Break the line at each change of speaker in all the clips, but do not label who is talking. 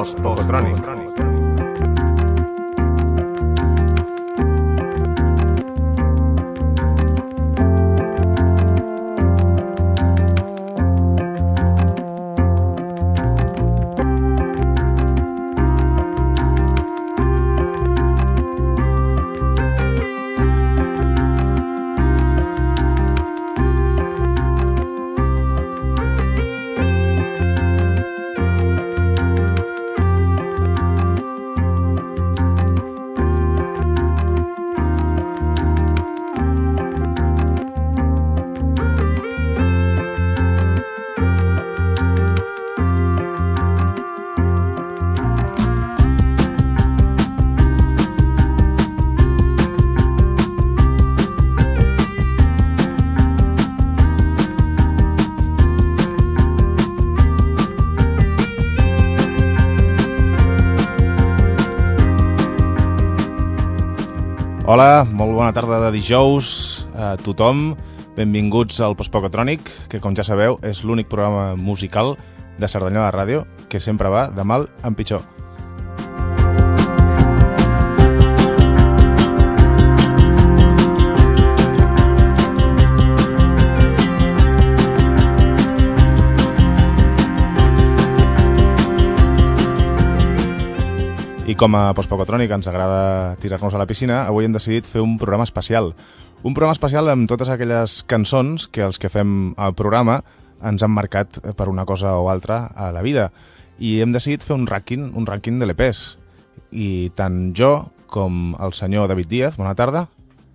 Post-Pocotrònic. Hola, molt bona tarda de dijous a tothom. Benvinguts al Post-Pocotrònic, que com ja sabeu és l'únic programa musical de Cerdanyola Ràdio que sempre va de mal en pitjor. I com a Post-Pocotrònic ens agrada tirar-nos a la piscina, avui hem decidit fer un programa especial. Un programa especial amb totes aquelles cançons que els que fem al programa ens han marcat per una cosa o altra a la vida. I hem decidit fer un rànquing de l'EPs. I tant jo com el senyor David Díaz, bona tarda.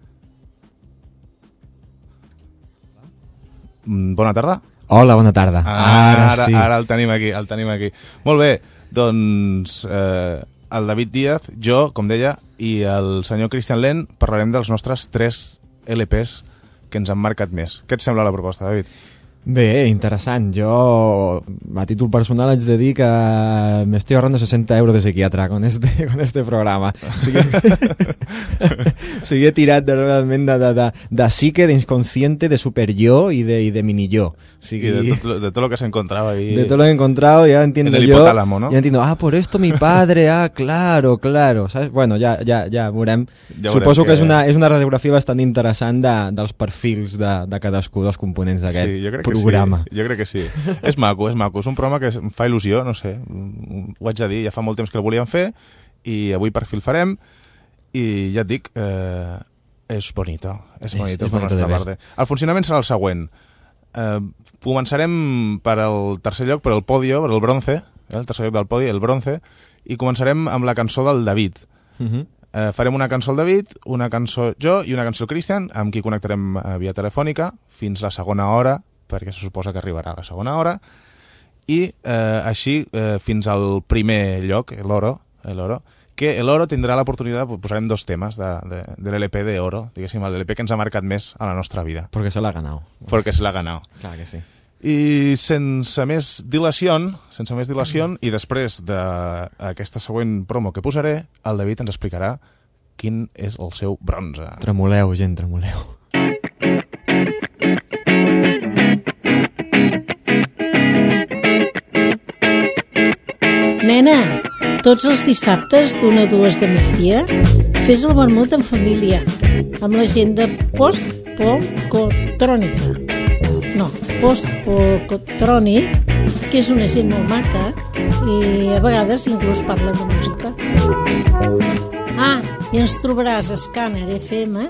Bona tarda.
Hola, bona tarda.
Ara,
sí.
Ara el tenim aquí. Molt bé, doncs... el David Díaz, jo, com deia, i el senyor Cristian Len parlarem dels nostres 3 LPs que ens han marcat més. Què et sembla la proposta, David?
Bé, interessant. Jo, a títol personal, haig de dir que me estoy ahorrando 60 euros de psiquiatra con este programa. O sigui, he tirat realment de psique, d'inconsciente, de superyo y de mini yo. O sigui,
de todo lo que se encontraba ahí.
De todo lo que he encontrado, ya entiendo
en el
yo.
hipotálamo, ¿no?
Ya entiendo, por esto mi padre, claro. ¿Sabes? Bueno, ja veurem.
Ja
Suposo que és una radiografia bastant interessant dels perfils de cadascú dels components d'aquest programa.
Sí, jo crec que sí. És maco. És un programa que em fa il·lusió, no sé. Ho haig de dir, ja fa molt temps que el volíem fer i avui per fi el farem i ja et dic, és bonito. És bonito per nostra part. El funcionament serà el següent. Començarem per el tercer lloc, per el podio, per el bronce, el tercer lloc del podi, el bronce, i començarem amb la cançó del David. Farem una cançó al David, una cançó jo i una cançó al Cristian, amb qui connectarem via telefònica fins la segona hora, perquè se suposa que arribarà a la segona hora, i així fins al primer lloc, l'Oro, que l'Oro tindrà l'oportunitat, posarem 2 temes de l'LP de Oro, diguéssim, l'LP que ens ha marcat més a la nostra vida.
Porque se l'ha ganado.
Porque se l'ha ganado.
Clar que sí.
I sense més dilació, i després d'aquesta següent promo que posaré, el David ens explicarà quin és el seu bronze.
Tremoleu, gent, tremoleu.
Nena, tots els dissabtes d'1 a 2 de migdia fes el vermut en família amb la gent de Post-Pocotrònica. No, Post-Pocotrònic, que és una gent molt maca i a vegades inclús parlen de música. I ens trobaràs a Scanner FM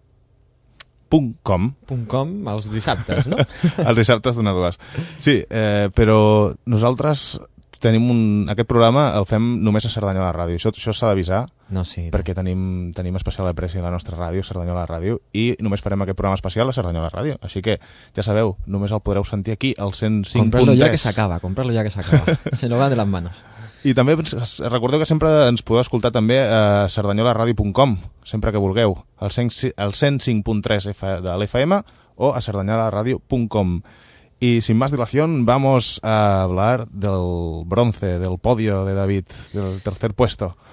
.com els dissabtes, no?
Els dissabtes d'1 a 2. Sí, però nosaltres tenim aquest programa el fem només a Cerdanyola Ràdio. Això s'ha d'avisar, perquè tenim especial apreci a la nostra ràdio, Cerdanyola Ràdio, i només farem aquest programa especial a Cerdanyola Ràdio. Així que, ja sabeu, només el podreu sentir aquí, al 105.3.
Comprarlo ya que s'acaba. Se nos van de las manos.
I també recordeu que sempre ens podeu escoltar també a cerdanyolaradio.com, sempre que vulgueu, al 105.3 de l'FM o a cerdanyolaradio.com. Y sin más dilación, vamos a hablar del bronce, del podio de David, del tercer puesto.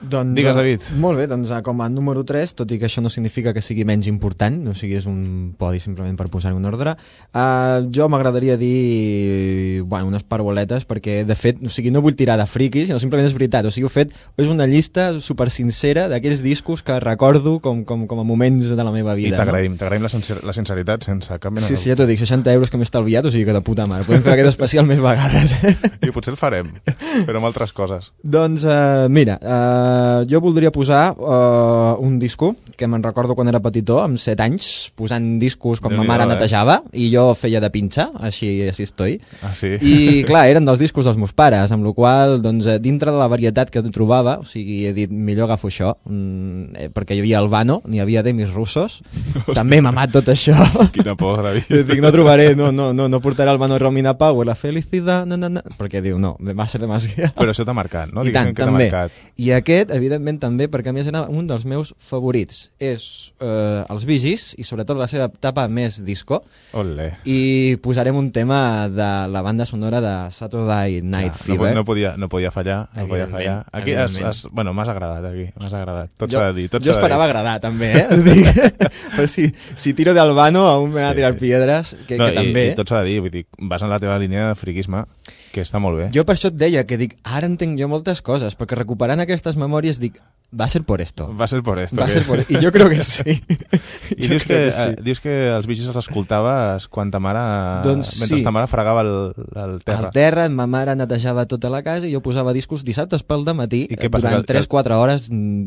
Doncs,
Digues, David.
Molt bé, doncs com a número 3, tot i que això no significa que sigui menys important, no sigui és un podi simplement per posar un ordre, jo m'agradaria dir unes parauletes, perquè de fet, no vull tirar de friquis, sinó simplement és veritat, o sigui, és una llista super sincera d'aquells discos que recordo com a moments de la meva vida.
I t'agraïm la sinceritat sense cap mena
Sí, ja t'ho dic, 60 euros que m'he estalviat, o sigui que de puta mare, podem fer aquest especial més vegades.
I potser el farem, però amb altres coses.
Doncs mira, jo voldria posar un disco que me'n recordo quan era petitó, amb 7 anys, posant discos com ma mare netejava, i jo feia de pinxa, així estoy.
Ah, sí?
I clar, eren dels discos dels meus pares, amb la qual doncs, dintre de la varietat que trobava, o sigui, he dit, millor agafo això, perquè hi havia Albano, n'hi havia Demis Russos, també m'ha amat tot això.
Quina por, David.
Dic, no trobaré, no portaré Albano i Romina Power, la felicitat, perquè diu, no, va ser demasiat.
Però això t'ha marcat, no?
I tant, també. I aquest, evidentment, també, perquè a més era un dels meus favorits. És els Bee Gees, i sobretot la seva etapa més disco.
Olé.
I posarem un tema de la banda sonora de Saturday Night Fever.
No podia fallar. Aquí m'has agradat, aquí. M'has agradat. Tot s'ha de dir.
Jo esperava agradar, també, Però si tiro d'Albano, aún me va a tirar piedres, que també.
I tot s'ha de dir, vull dir, vas en la teva línia de friquisme, que està molt bé.
Jo per això et deia que dic, ara entenc jo moltes coses, perquè recuperant aquestes memòries dic, va ser por esto. I jo crec que sí.
I dius que els Bee Gees els escoltaves quan ta mare, mentre ta mare fregava el terra.
Al terra, ma mare netejava tota la casa i jo posava discos dissabtes pel dematí durant 3-4 hores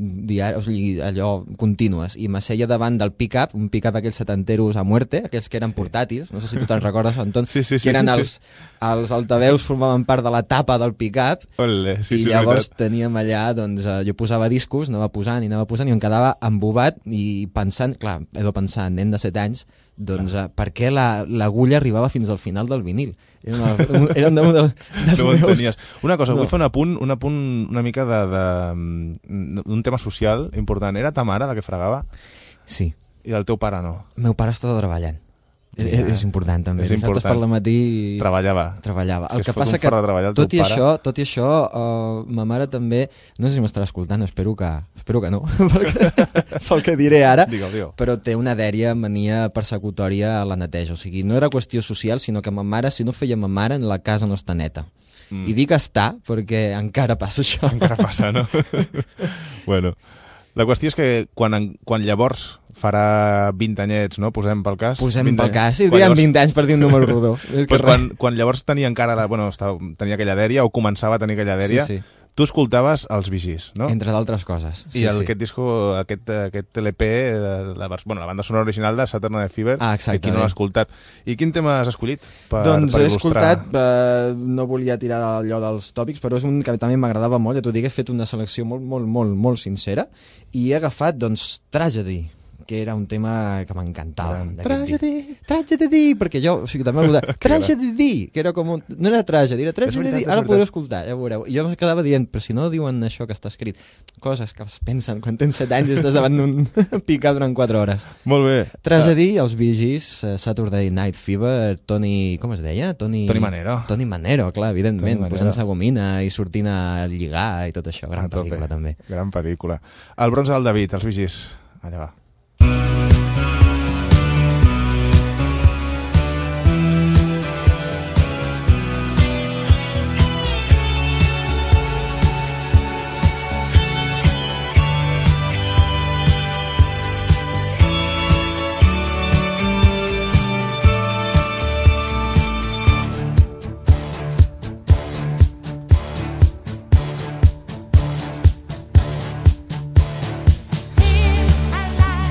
allò contínues, i m'asseia davant del pick-up, un pick-up aquells setanteros a muerte, aquells que eren portàtils, no sé si tu te'n recordes, Anton, que eren els altaveus, formaven part de la tapa del pick-up, i llavors teníem allà, doncs jo posava discos, anava posant i em quedava embobat i pensant, clar, nen de 7 anys, doncs per què l'agulla arribava fins al final del vinil? Era un dels meus...
Una cosa, vull fer un apunt una mica d'un tema social important. Era ta mare la que fregava?
Sí.
I el teu pare no?
El meu pare estava treballant. És important també. Dissabtes per la matí
treballava.
El que passa que tot i això ma mare també, no sé si m'estarà escoltant, espero que no pel que diré ara, però té una dèria mania persecutòria a la neteja, o sigui, no era qüestió social, sinó que ma mare, si no feia ma mare, la casa no està neta. I dic està perquè encara passa això.
Encara passa, no? Bueno, la qüestió és que quan llavors farà 20 anyets, no? Posem pel cas.
Sí, diguem 20 anys per dir un número rodó.
Quan llavors tenia encara tenia aquella dèria, o començava a tenir aquella dèria, tu escoltaves els Bee Gees, no?
Entre d'altres coses.
I aquest disco, aquest LP, la banda sonora original de Saturday Night Fever, que qui no l'ha escoltat. I quin tema has escollit per il·lustrar?
Doncs he escoltat, no volia tirar allò dels tòpics, però és un que també m'agradava molt, ja t'ho dic, he fet una selecció molt sincera, i he agafat, doncs, Tragedy, que era un tema que m'encantava. Tragedy, perquè jo, o sigui, també el de Tragedy, que era com un... No era Tragedy, era Tragedy, ara ho podreu escoltar, ja veureu. I jo em quedava dient, però si no diuen això que està escrit, coses que es pensen quan tens 7 anys i estàs davant d'un picar durant 4 hores.
Molt bé.
Tragedy, els Bee Gees, Saturday Night Fever, Tony... Com es deia? Tony
Manero.
Tony Manero, clar, evidentment, posant-se gomina i sortint a lligar i tot això. Gran pel·lícula, també.
Gran pel·lícula. El bronze del David, els Bee Gees. Allà va.
I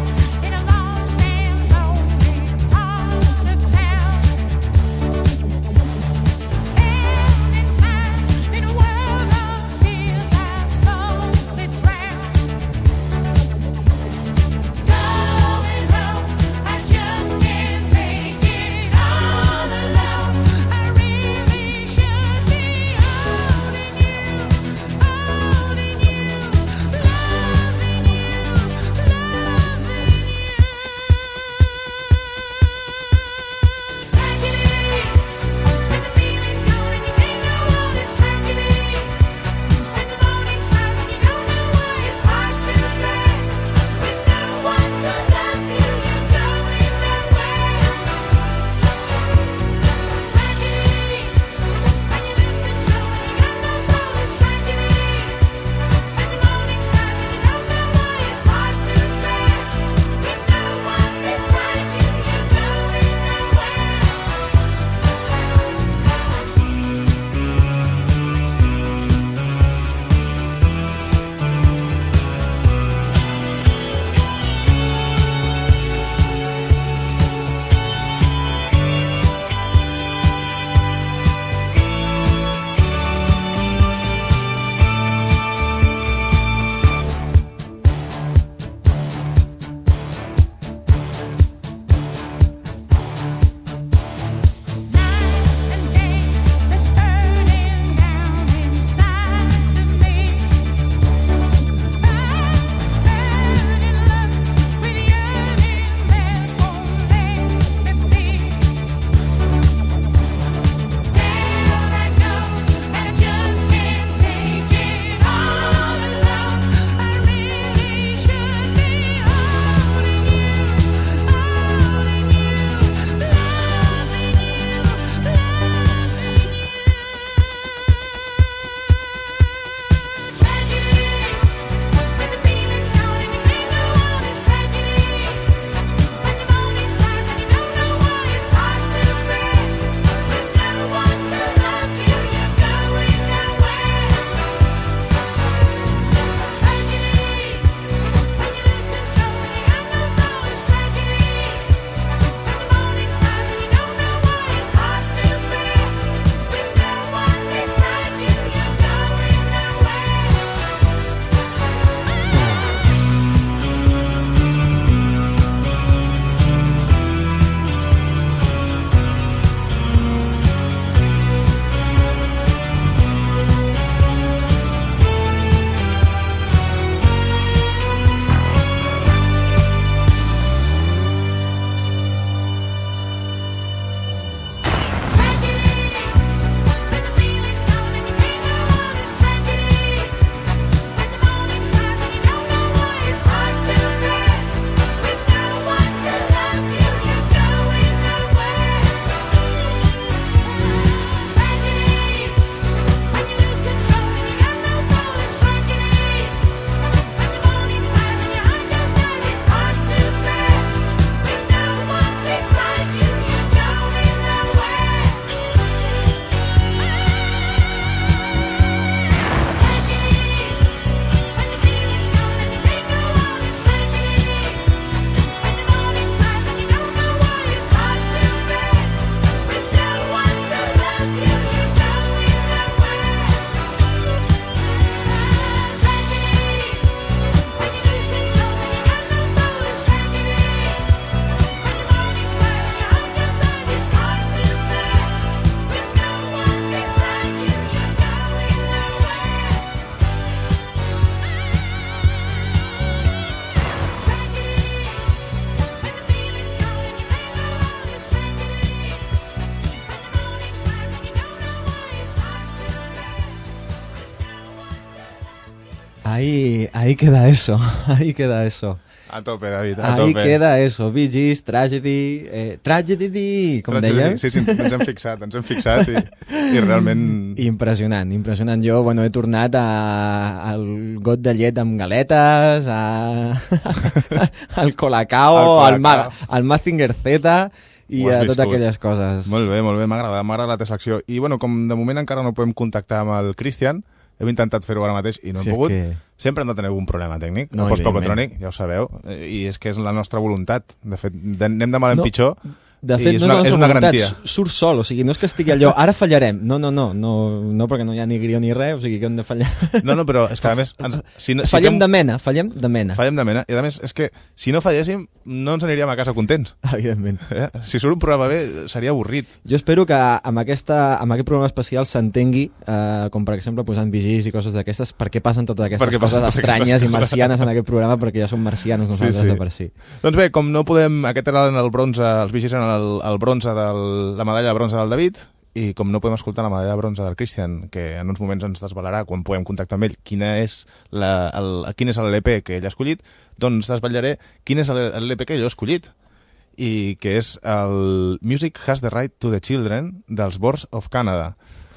Ahí queda eso, ahí queda eso.
A tope, David, a
tope. Ahí queda eso, Bee Gees, Tragedy, com dèiem.
Sí, ens hem fixat i realment...
Impressionant. Jo, he tornat al got de llet amb galetes, al Colacao, al Mazinger Z i a totes aquelles coses.
Molt bé, m'ha agradat la teva secció. I com de moment encara no podem contactar amb el Cristian, hem intentat fer-ho ara mateix i no hem pogut. Sempre hem de tenir algun problema tècnic, el post-pocotrònic, ja ho sabeu, i és que és la nostra voluntat. De fet, anem de mal en pitjor.
De fet, no és una garantia. Surt sol, o sigui, no és que estigui allò, ara fallarem. No, perquè no hi ha ni guió ni res, o sigui que hem de fallar.
No, però és que a més...
Fallem de mena.
Fallem de mena, i a més és que si no falléssim no ens aniríem a casa contents.
Evidentment.
Si surt un programa bé seria avorrit.
Jo espero que amb aquest programa especial s'entengui, com per exemple posant vigis i coses d'aquestes, per què passen totes aquestes coses estranyes i marcianes en aquest programa, perquè ja som marcianos nosaltres de per si.
Doncs bé, com no podem... Aquest era el bronze, els vigis eren el bronze la medalla de bronze del David, i com no podem escoltar la medalla de bronze del Christian, que en uns moments ens desvelarà quan podem contactar amb ell quin és l'LP que ell ha escollit, doncs desvetllaré quin és l'LP que ell ha escollit, i que és el Music Has the Right to the Children dels Boards of Canada.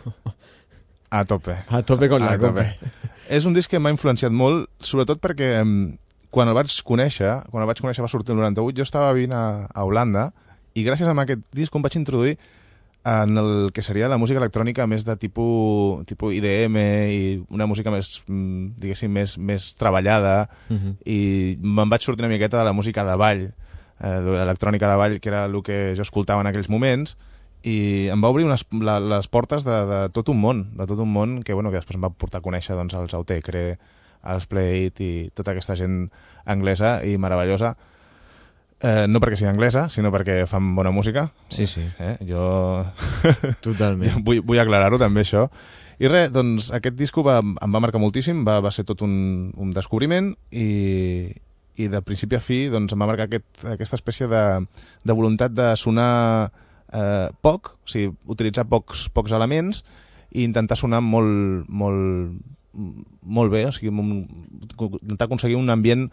A tope
con la cope.
És un disc que m'ha influenciat molt, sobretot perquè quan el vaig conèixer va sortir el 98, jo estava vivint a Holanda, i gràcies a aquest disc em vaig introduir en el que seria la música electrònica més de tipus IDM i una música més, diguéssim, més treballada, i me'n vaig sortir una miqueta de la música de ball, l'electrònica de ball, que era el que jo escoltava en aquells moments, i em va obrir les portes de tot un món que després em va portar a conèixer els Autechre, els Plate i tota aquesta gent anglesa i meravellosa. No perquè sigui anglesa, sinó perquè fan bona música.
Sí.
Jo...
Totalment.
Vull aclarar-ho també, això. I res, doncs aquest disco em va marcar moltíssim, va ser tot un descobriment, i de principi a fi doncs, em va marcar aquesta espècie de voluntat de sonar poc, o sigui, utilitzar pocs elements i intentar sonar molt bé, o sigui, intentar aconseguir un ambient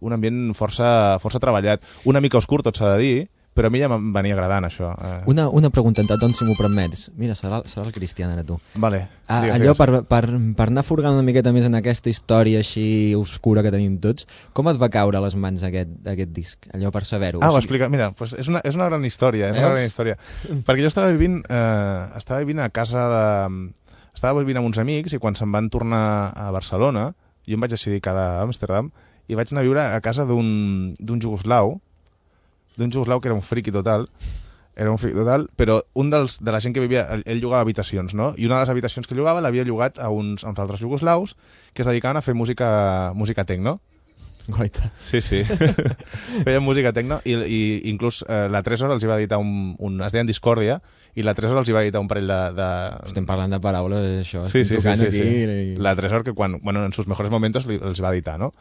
força treballat. Una mica oscur, tot s'ha de dir, però a mi ja em venia agradant això.
Una pregunta, doncs, si m'ho permets. Mira, serà el Cristian, ara tu.
Vale.
Allò, per anar furgant una miqueta més en aquesta història així oscura que tenim tots, com et va caure a les mans aquest disc? Allò, per saber-ho.
Ho explica. Mira, és una gran història. Perquè jo estava vivint a casa de... Estava vivint amb uns amics, i quan se'n van tornar a Barcelona, jo em vaig decidir quedar a Amsterdam, i vaig anar a viure a casa d'un jugoslau que era un friqui total, però un de la gent que vivia, ell llogava habitacions, no? I una de les habitacions que llogava l'havia llogat a uns altres jugoslaus que es dedicaven a fer música tecno.
Guaita.
Sí. Feien música tecno, i inclús la Tresor els hi va editar es deien Discordia, i la Tresor els hi va editar un parell de...
Estem parlant de paraules, això.
Sí. La Tresor, que en sus mejores momentos els va editar, no?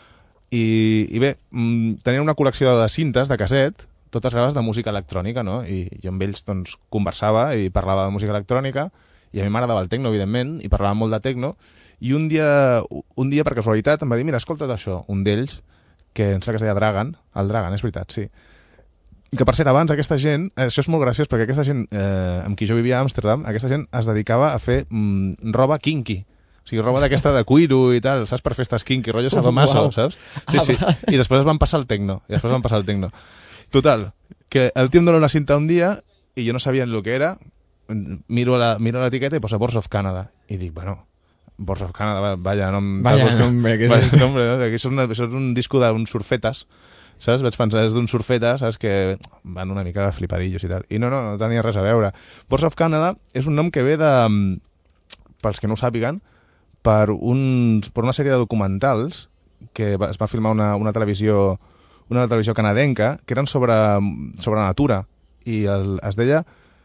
I bé, tenien una col·lecció de cintes, de casset, totes gravades de música electrònica, no? I jo amb ells doncs, conversava i parlava de música electrònica, i a mi m'agradava el tecno, evidentment, i parlava molt de tecno, i un dia per casualitat em va dir, mira, escolta't això, un d'ells, que em sembla que es deia Dragan, el Dragan, és veritat, sí, que per cert, abans aquesta gent, això és molt graciós, perquè aquesta gent amb qui jo vivia a Amsterdam, aquesta gent es dedicava a fer roba kinky. O sigui, roba d'aquesta de cuiro i tal, saps? Per festes kinky, rotllo sadomaso, saps? Sí. I després es van passar al tecno. Total, que el tio em dona una cinta un dia i jo no sabia el que era, miro l'etiqueta i posa Boards of Canada. I dic, bueno, Boards of Canada, vaya nombre, que és un disco d'un surfetes, saps? Vaig pensar, és d'un surfeta, saps? Que van una mica flipadillos i tal. I no tenia res a veure. Boards of Canada és un nom que ve de... Pels que no ho sàpiguen, per una sèrie de documentals que es va filmar una televisió canadenca, que eren sobre natura, i es deia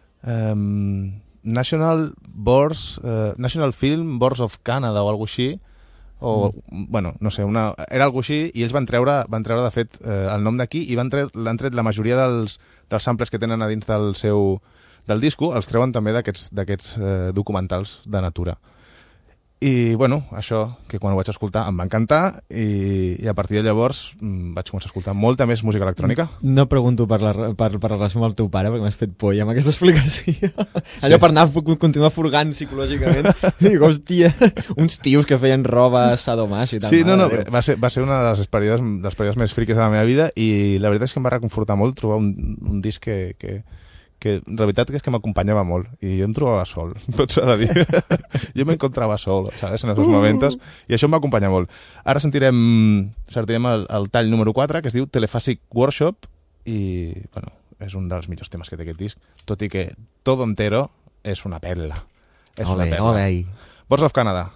National Film Boards of Canada o alguna cosa així, o, bueno, no sé, era alguna cosa així, i ells van treure de fet el nom d'aquí, i l'han tret la majoria dels samples que tenen a dins del disco, els treuen també d'aquests documentals de natura. I, bueno, això, que quan ho vaig escoltar em va encantar i a partir de llavors vaig començar a escoltar molta més música electrònica.
No pregunto per la relació amb el teu pare, perquè m'has fet por ja amb aquesta explicació. Allò per anar a continuar furgant psicològicament. Dic, hòstia, uns tios que feien roba sadomaso i tal.
Sí, no, va ser una de les períodes més friques de la meva vida i la veritat és que em va reconfortar molt trobar un disc que la veritat és que m'acompanyava molt i jo em trobava sol, tot s'ha de dir. Jo m'encontrava sol, ¿sabes? En esos momentos, i això em va acompanyar molt. Ara sentirem el tall número 4, que es diu Telephasic Workshop, i bueno, és un dels millors temes que té aquest disc, tot i que todo entero és una perla. És una perla. Birds of Canada.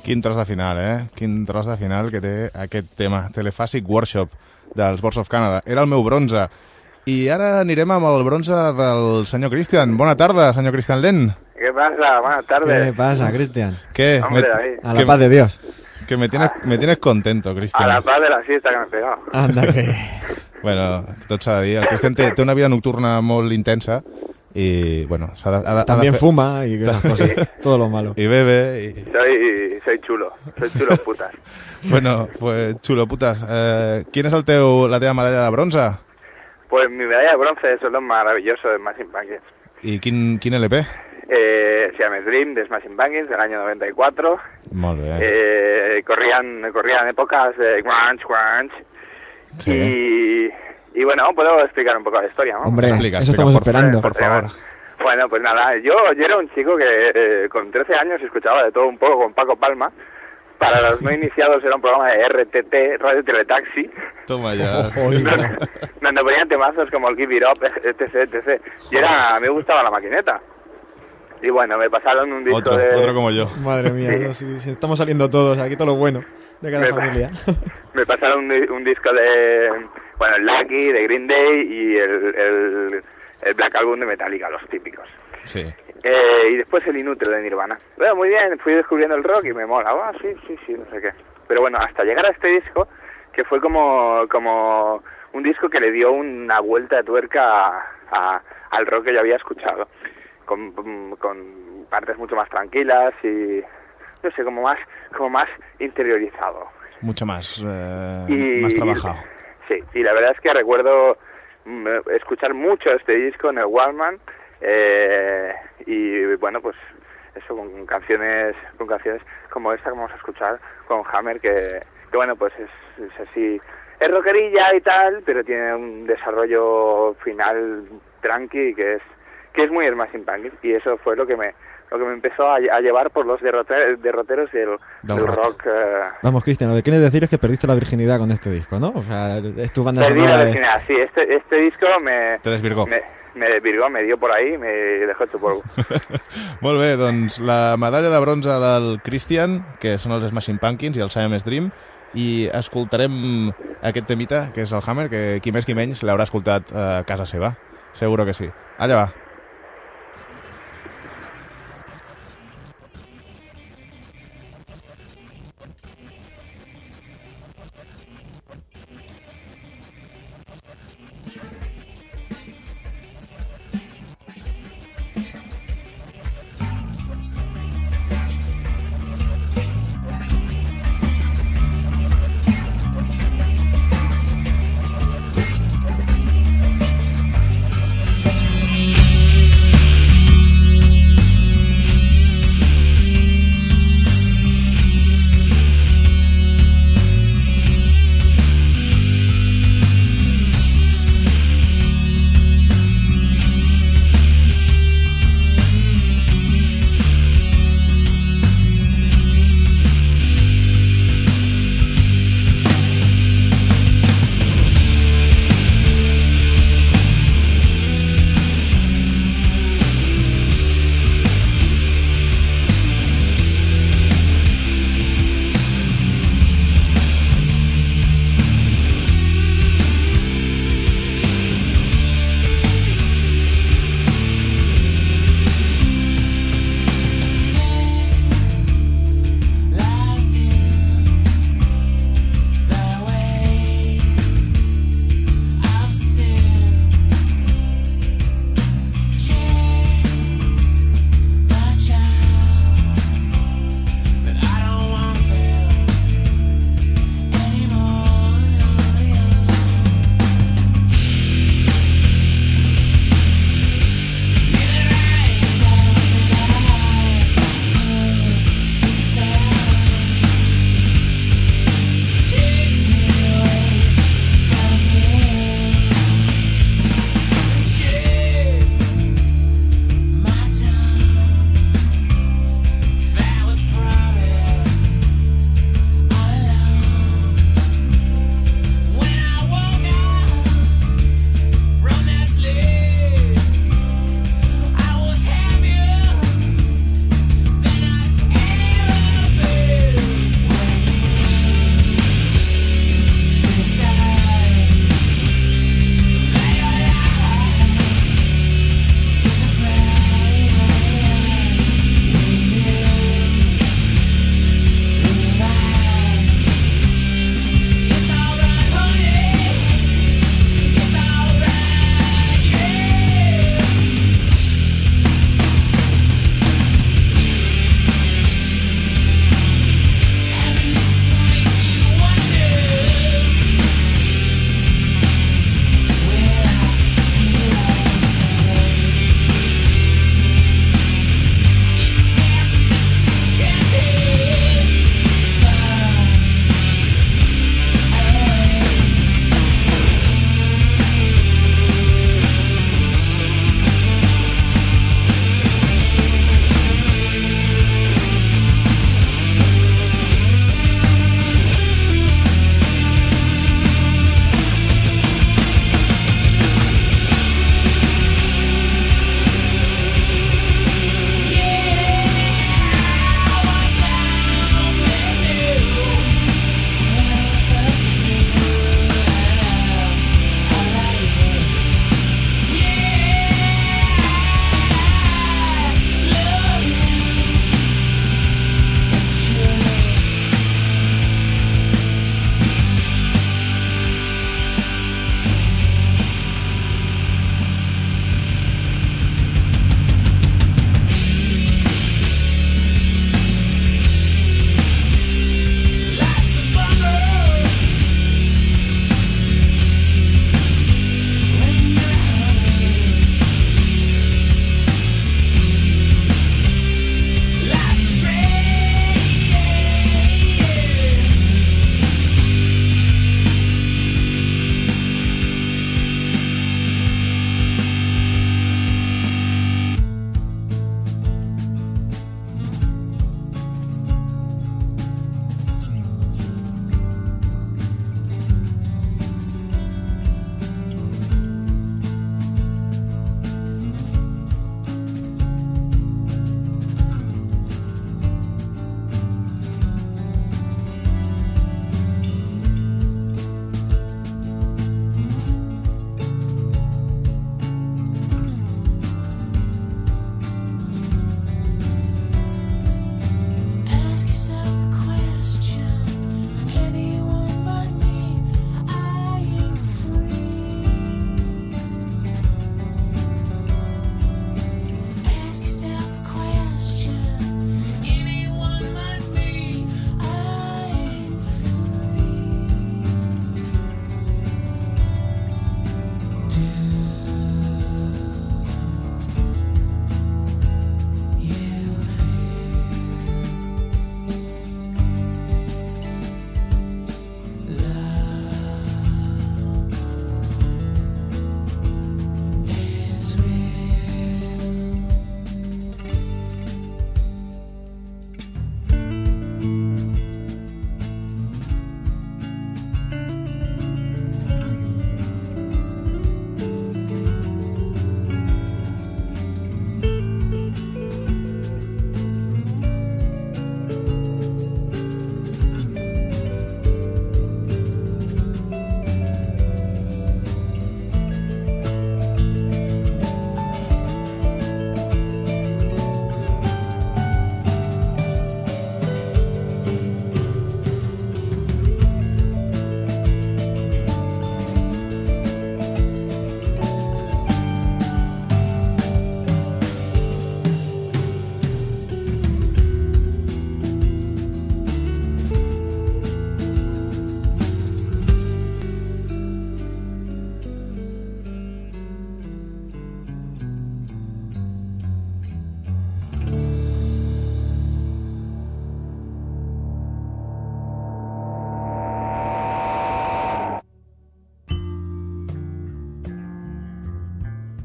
Quin tros de final, Quin tros de final que té aquest tema, Telephasic Workshop, dels Boards of Canada. Era el meu bronze. I ara anirem amb el bronze del senyor Cristian. Bona tarda, senyor Cristian Len.
¿Qué pasa? Buenas tardes.
¿Qué pasa, Cristian?
¿Qué?
Hombre,
a la paz de Dios.
Que me tienes contento, Cristian.
A la paz de la siesta que me he pegado.
Anda, que...
Bueno, tot s'ha de dir. El Cristian té una vida nocturna molt intensa y, bueno,
también fuma y esas cosas, todo lo malo.
Y bebe y...
Soy chulo putas.
Bueno, pues chulo putas. ¿Quién es la teva medalla de bronze?
Pues mi medalla de bronce son los maravillosos de Smashing Pumpkins.
¿Y quién LP?
Siamese Dream de Smashing Pumpkins del año 94.
Molt bé.
Corrían épocas de grunge.
Sí.
Y bueno, puedo explicar un poco la historia, ¿no?
Hombre,
explica,
estamos esperando.
Por favor.
Bueno, pues nada, yo era un chico que con 13 años escuchaba de todo un poco con Paco Palma. Para los no iniciados era un programa de RTT, Radio Teletaxi.
Toma ya.
Donde ponían temazos como el Give It Up, etc. Y me gustaba la maquineta. Y bueno, me pasaron un disco
otro como yo.
Madre mía, sí. Si estamos saliendo todos, aquí todo lo bueno de cada familia.
Me pasaron un disco de, bueno, el Lucky, de Green Day y el Black Album de Metallica, los típicos.
Sí.
Y después el Inútil de Nirvana. Bueno, muy bien, fui descubriendo el rock y me mola. Sí, no sé qué. Pero bueno, hasta llegar a este disco, que fue como un disco que le dio una vuelta de tuerca al rock que yo había escuchado. Con partes mucho más tranquilas y, no sé, como más interiorizado.
Mucho más, más trabajado.
Sí, y la verdad es que recuerdo escuchar mucho este disco en el Walkman. Y bueno, pues eso, con canciones como esta que vamos a escuchar con Hammer, que bueno, pues es así, es rockerilla y tal, pero tiene un desarrollo final tranqui que es muy Smashing Pumpkins, y eso fue lo que me empezó a llevar por los derroteros del rock.
Vamos, Cristian, lo que quieres decir es que perdiste la virginidad con este disco, ¿no? O sea, es tu banda
sonora.
Perdí
la virginidad, sí, este disco
te desvirgó.
Me desvirgó, me dio por ahí i me dejó hecho polvo.
Molt bé, doncs la medalla de bronze del Cristian, que són els Smashing Pumpkins i el Siamese Dream, i escoltarem aquest temita, que és el Hammer, que qui més qui menys l'haurà escoltat a casa seva. Seguro que sí. Allà va.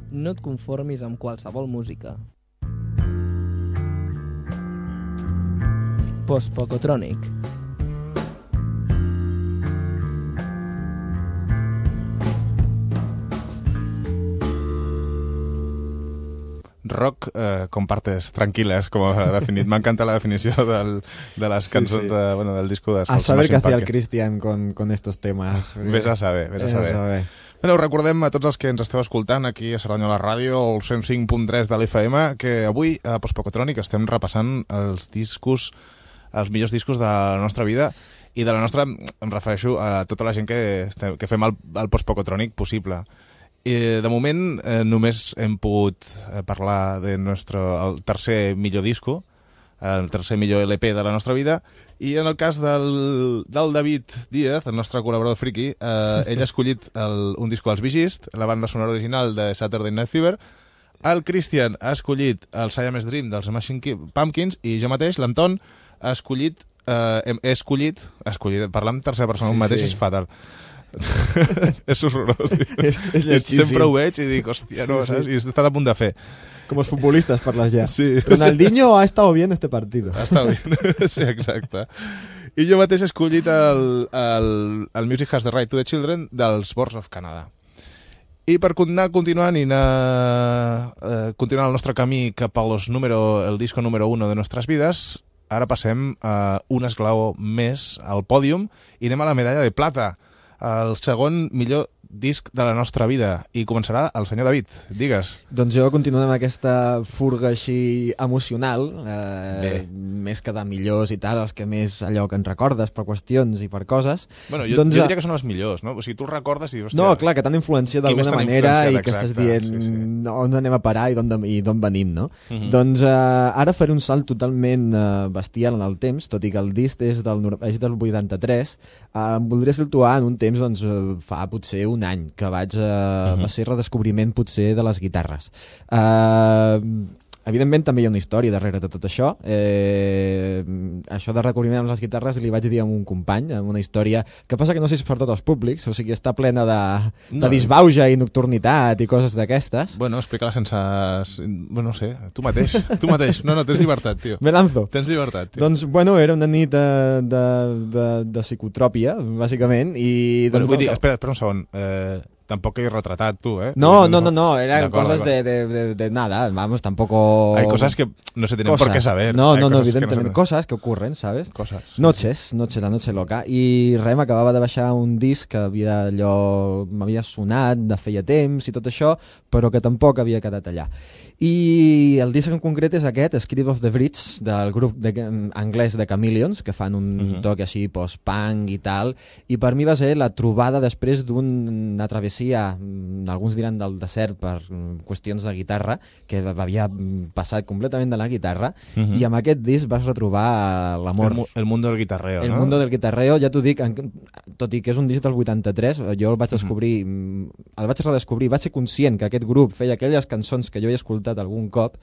no et conformis amb qualsevol música. Post-Pocotronic.
Rock con partes tranquilas, como ha definit. M'encanta la definició de les cançons del disco de
a saber què hacía el Cristian con estos temes.
Vés a saber. Bueno, recordem a tots els que ens esteu escoltant aquí a Cerdanyola Ràdio, el 105.3 de l'FM, que avui a Post-Pocotronic estem repassant els millors discos de la nostra vida, i de la nostra em refereixo a tota la gent que fem el Post-Pocotronic possible. I de moment només hem pogut parlar del tercer millor disco, el tercer millor LP de la nostra vida, i en el cas del David Díaz, el nostre col·laborador friki, ell ha escollit un disco dels Bee Gees, la banda sonora original de Saturday Night Fever, el Christian ha escollit el Siamese Dream dels Smashing Pumpkins, i jo mateix, l'Anton, he escollit, parlar en tercera persona un mateix és fatal. És horrorós, sempre ho veig i dic, hòstia, no, saps? I he estat a punt de fer.
Com els futbolistes parles ja. Ronaldinho ha estado bien este partido.
Ha estado bien, sí, exacte. I jo mateix he escollit el Music Has the Right to the Children dels Boards of Canada. I per anar continuant el nostre camí cap el disco número 1 de nostres vides, ara passem a un esglaó més al pòdium i anem a la medalla de plata, el segon millor disc de la nostra vida, i començarà el senyor David, digues.
Doncs jo continuo amb aquesta furga així emocional, més que de millors i tal, els que més allò que ens recordes per qüestions i per coses.
Bueno, jo diria que són els millors, no? O sigui, tu recordes i dius, hòstia...
No, clar, que t'han influenciat d'alguna manera i que estàs dient on anem a parar i d'on venim, no? Doncs ara faré un salt totalment bestial en el temps, tot i que el disc és del 83, em voldria situar en un temps, doncs, fa potser un any que va ser redescobriment potser de les guitarres. Evidentment també hi ha una història darrere de tot això. Això de recobriment amb les guitarres li vaig dir a un company, amb una història que passa que no sé si és per tots els públics, o sigui, està plena de disbauja i nocturnitat i coses d'aquestes.
Bueno, explica-la sense... Bueno, no sé, tu mateix. No, tens llibertat, tio.
Me lanzo.
Tens llibertat, tio.
Doncs, bueno, era una nit de psicotròpia, bàsicament, i...
Bueno, vull dir, espera un segon. Tampoco he retratat tú, ¿eh?
No, eran cosas de nada, vamos, tampoco...
Hay cosas que no se tienen por qué saber.
No, evidentemente, cosas que ocurren, ¿sabes?
Cosas.
La noche loca. I res, m'acabava de baixar un disc que m'havia sonat de feia temps i tot això, però que tampoc havia quedat allà. I el disc en concret és aquest, Script of the Bridge, del grup anglès de Chameleons, que fan un toc així post-punk i tal, i per mi va ser la trobada després d'una travessia, alguns diran del desert per qüestions de guitarra, que havia passat completament de la guitarra, i amb aquest disc vas retrobar l'amor.
El mundo del guitarreo,
no? El mundo del guitarreo, ja t'ho dic, tot i que és un disc del 83, jo el vaig descobrir, vaig ser conscient que aquest grup feia aquelles cançons que jo havia escoltat algun cop,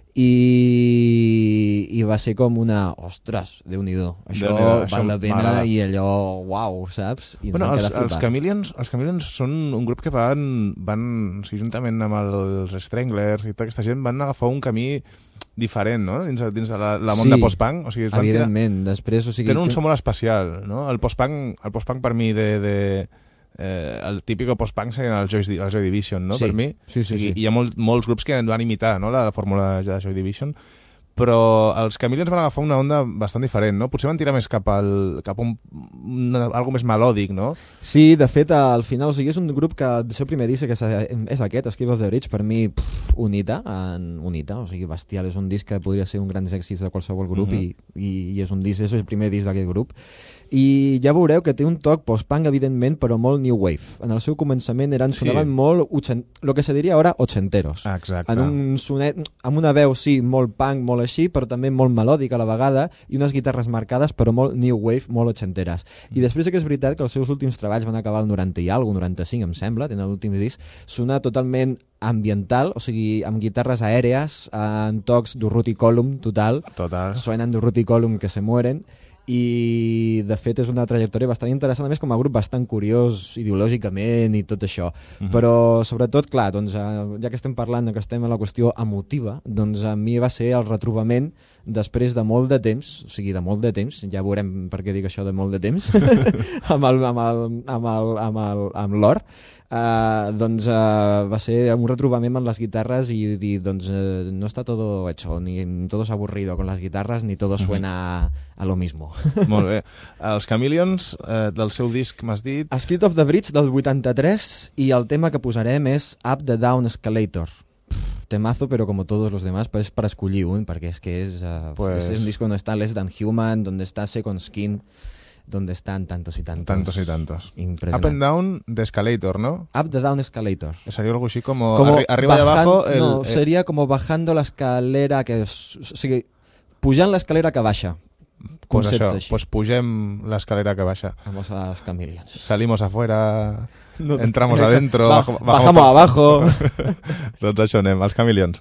i va ser com una, ostres, Déu-n'hi-do, això val la pena, i allò, uau, saps? I
bueno, els Chameleons són un grup que van juntament amb els Stranglers i tota aquesta gent, van agafar un camí diferent, no? Dins de la món de post-punk. O sigui,
evidentment, després...
Tenen un so molt especial, no? El post-punk per mi el típico post-punk seria el Joy Division, no?
Sí,
per mi.
Sí.
Hi ha molts grups que van imitar, no? La fórmula de Joy Division, però els Chameleons van agafar una onda bastant diferent, no? Potser van tirar més cap a algo més melòdic, no?
Sí, de fet, al final, o sigui, és un grup que el seu primer disc és aquest, Script of the Bridge, per mi, unita, o sigui, bestial, és un disc que podria ser un gran èxit de qualsevol grup, i és un disc, és el primer disc d'aquest grup. I ja veureu que té un toc post-punk, evidentment, però molt new wave. En el seu començament sonaven molt, lo que se diria ara, ochenteros.
Exacte.
En un sonet, amb una veu, sí, molt punk, molt així, però també molt melòdica a la vegada, i unes guitarres marcades, però molt new wave, molt ochenteres. I després que és veritat que els seus últims treballs van acabar al 90 i alguna, 95, em sembla, tenen l'últim disc, sona totalment ambiental, o sigui, amb guitarres aèries, en tocs d'Urruti Column total. Suenan d'Urruti Column que se mueren, i de fet és una trajectòria bastant interessant, a més com a grup bastant curiós ideològicament i tot això, però sobretot, clar, doncs, ja que estem parlant que estem a la qüestió emotiva, doncs a mi va ser el retrobament després de molt de temps, o sigui, de molt de temps, ja veurem per què dic això de molt de temps, amb l'Or, doncs va ser un retrobament amb les guitarres i dir, doncs no està todo hecho, ni todo es aburrido con las guitarras, ni todo suena a lo mismo.
Molt bé. Els Chameleons, del seu disc, m'has dit...
Street of the Bridge del 83 i el tema que posarem és Up the Down Escalator. Temazo, pero como todos los demás, pues para escollir un, perquè és que és un disco donde está Less Than Human, donde está Second Skin, donde están tantos y tantos.
Tantos y tantos.
Impresionante.
Up and Down de Escalator, ¿no?
Up the Down Escalator.
Sería algo así como arriba y abajo...
No, sería como bajando la escalera que... O sigui, pujant l'escalera que baixa.
Pues això, pues pugem l'escalera que baixa.
Vamos a los Chameleons.
Salimos afuera, entramos adentro,
bajamos abajo.
Doncs això anem, els Chameleons.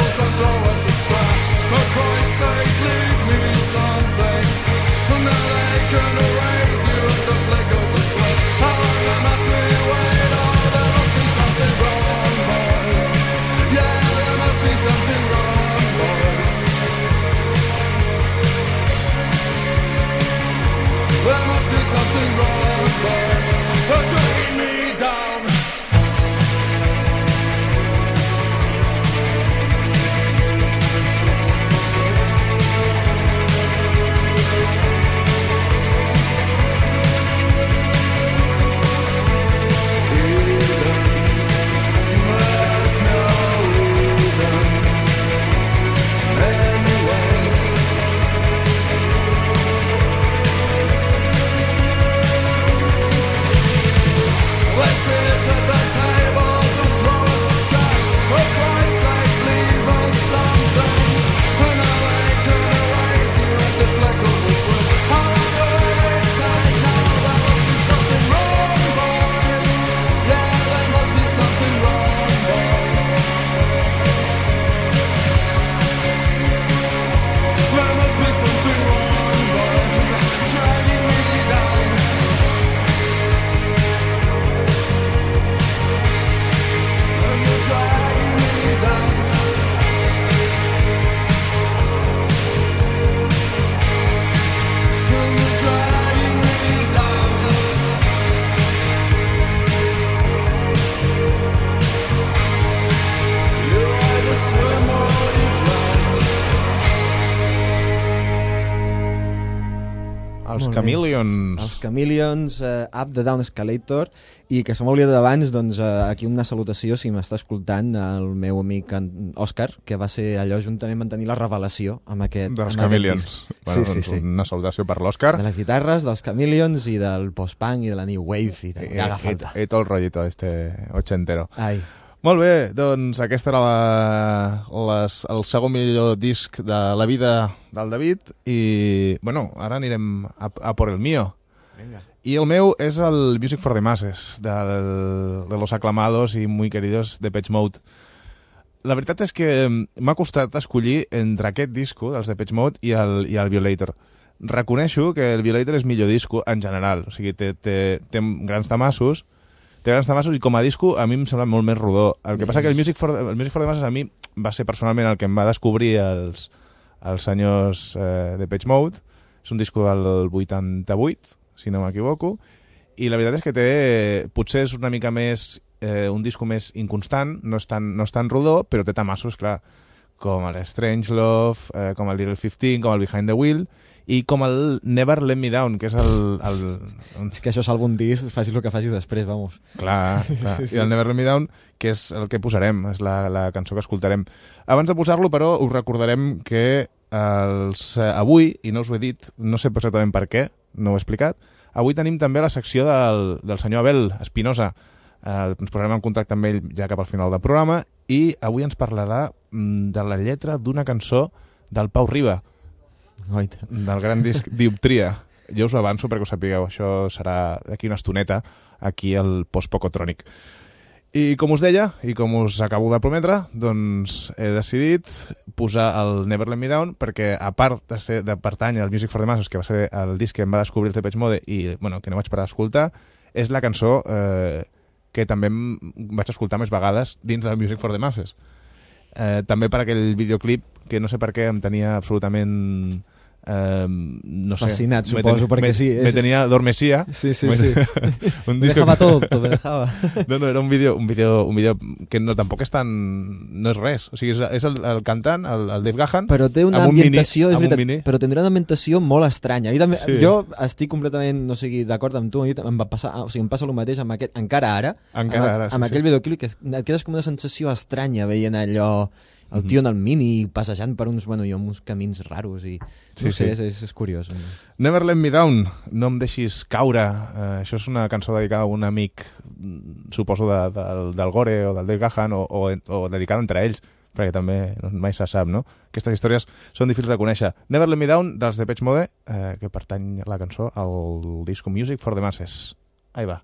For Christ's sake, leave me something. For now
Chameleons.
Els Chameleons, Up the Down Escalator, i que se m'ha oblidat abans, doncs aquí una salutació, si m'està escoltant, al meu amic Òscar, que va ser allò, juntament van tenir la revelació amb aquest...
Dels Chameleons. Bueno, sí. Una salutació per l'Òscar.
De les guitarres, dels Chameleons i del post-punk i de la new wave i de haga falta.
I tot el rollito ochentero.
Ai.
Molt bé, doncs aquest era el segon millor disc de la vida del David i, bueno, ara anirem a por el mío.
Venga.
I el meu és el Music for the Masses, de los aclamados i muy queridos Depeche Mode. La veritat és que m'ha costat escollir entre aquest disco dels Depeche Mode i el Violator. Reconeixo que el Violator és millor disco en general, o sigui, té grans tamassos, i com a disco a mi em sembla molt més rodó. El que passa que el Music for the Masses a mi va ser personalment el que em va descobrir els senyors Depeche Mode. És un disco del 88, si no m'equivoco, i la veritat és que potser és una mica més un disco més inconstant, no és tan rodó, però té tamassos, clar, com el Strangelove, com el Little 15, com el Behind the Wheel, i com el Never Let Me Down, que és
És que això salva un disc, facis el que facis després, vamos.
Clar. I el Never Let Me Down, que és el que posarem, és la cançó que escoltarem. Abans de posar-lo, però, us recordarem que avui, i no us ho he dit, no sé exactament per què, no ho he explicat, avui tenim també la secció del senyor Abel Espinosa. Ens posarem en contacte amb ell ja cap al final del programa, i avui ens parlarà de la lletra d'una cançó del Pau Riba, del gran disc Dioptria. Jo us ho avanço perquè ho sapigueu, això serà d'aquí una estoneta aquí al Post-Pocotrònic. I com us deia, i com us acabo de prometre, doncs he decidit posar el Never Let Me Down perquè, a part de pertànyer al Music for the Masses, que va ser el disc que em va descobrir el Depeche Mode i bueno, que no vaig parar d'escoltar, és la cançó que també vaig escoltar més vegades dins del Music for the Masses. També per aquell videoclip que no sé per què em tenia absolutament no sé,
fascinat, suposo, perquè sí.
Me tenia adormecida.
Sí.
Un
disco... Me dejaba todo, me dejaba.
No, era un vídeo que no, tampoc és tan... no és res. O sigui, és el cantant, el Dave Gahan,
però té una ambientació,
és veritat,
però tindrà una ambientació molt estranya. Sí. Jo estic completament, no sé, d'acord amb tu, em va passar, o sigui, em passa el mateix amb aquest, encara ara, amb aquell videoclip, que et quedes com una sensació estranya veient allò, el tio en el mini passejant per uns camins raros i no sé, és curiós.
Never Let Me Down, no em deixis caure. Això és una cançó dedicada a un amic, suposo del Gore o del Dave Gahan, o dedicada entre ells, perquè també mai se sap, no? Aquestes històries són difícils de conèixer. Never Let Me Down dels Depeche Mode, que pertany la cançó al disco Music for the Masses. Ahí va.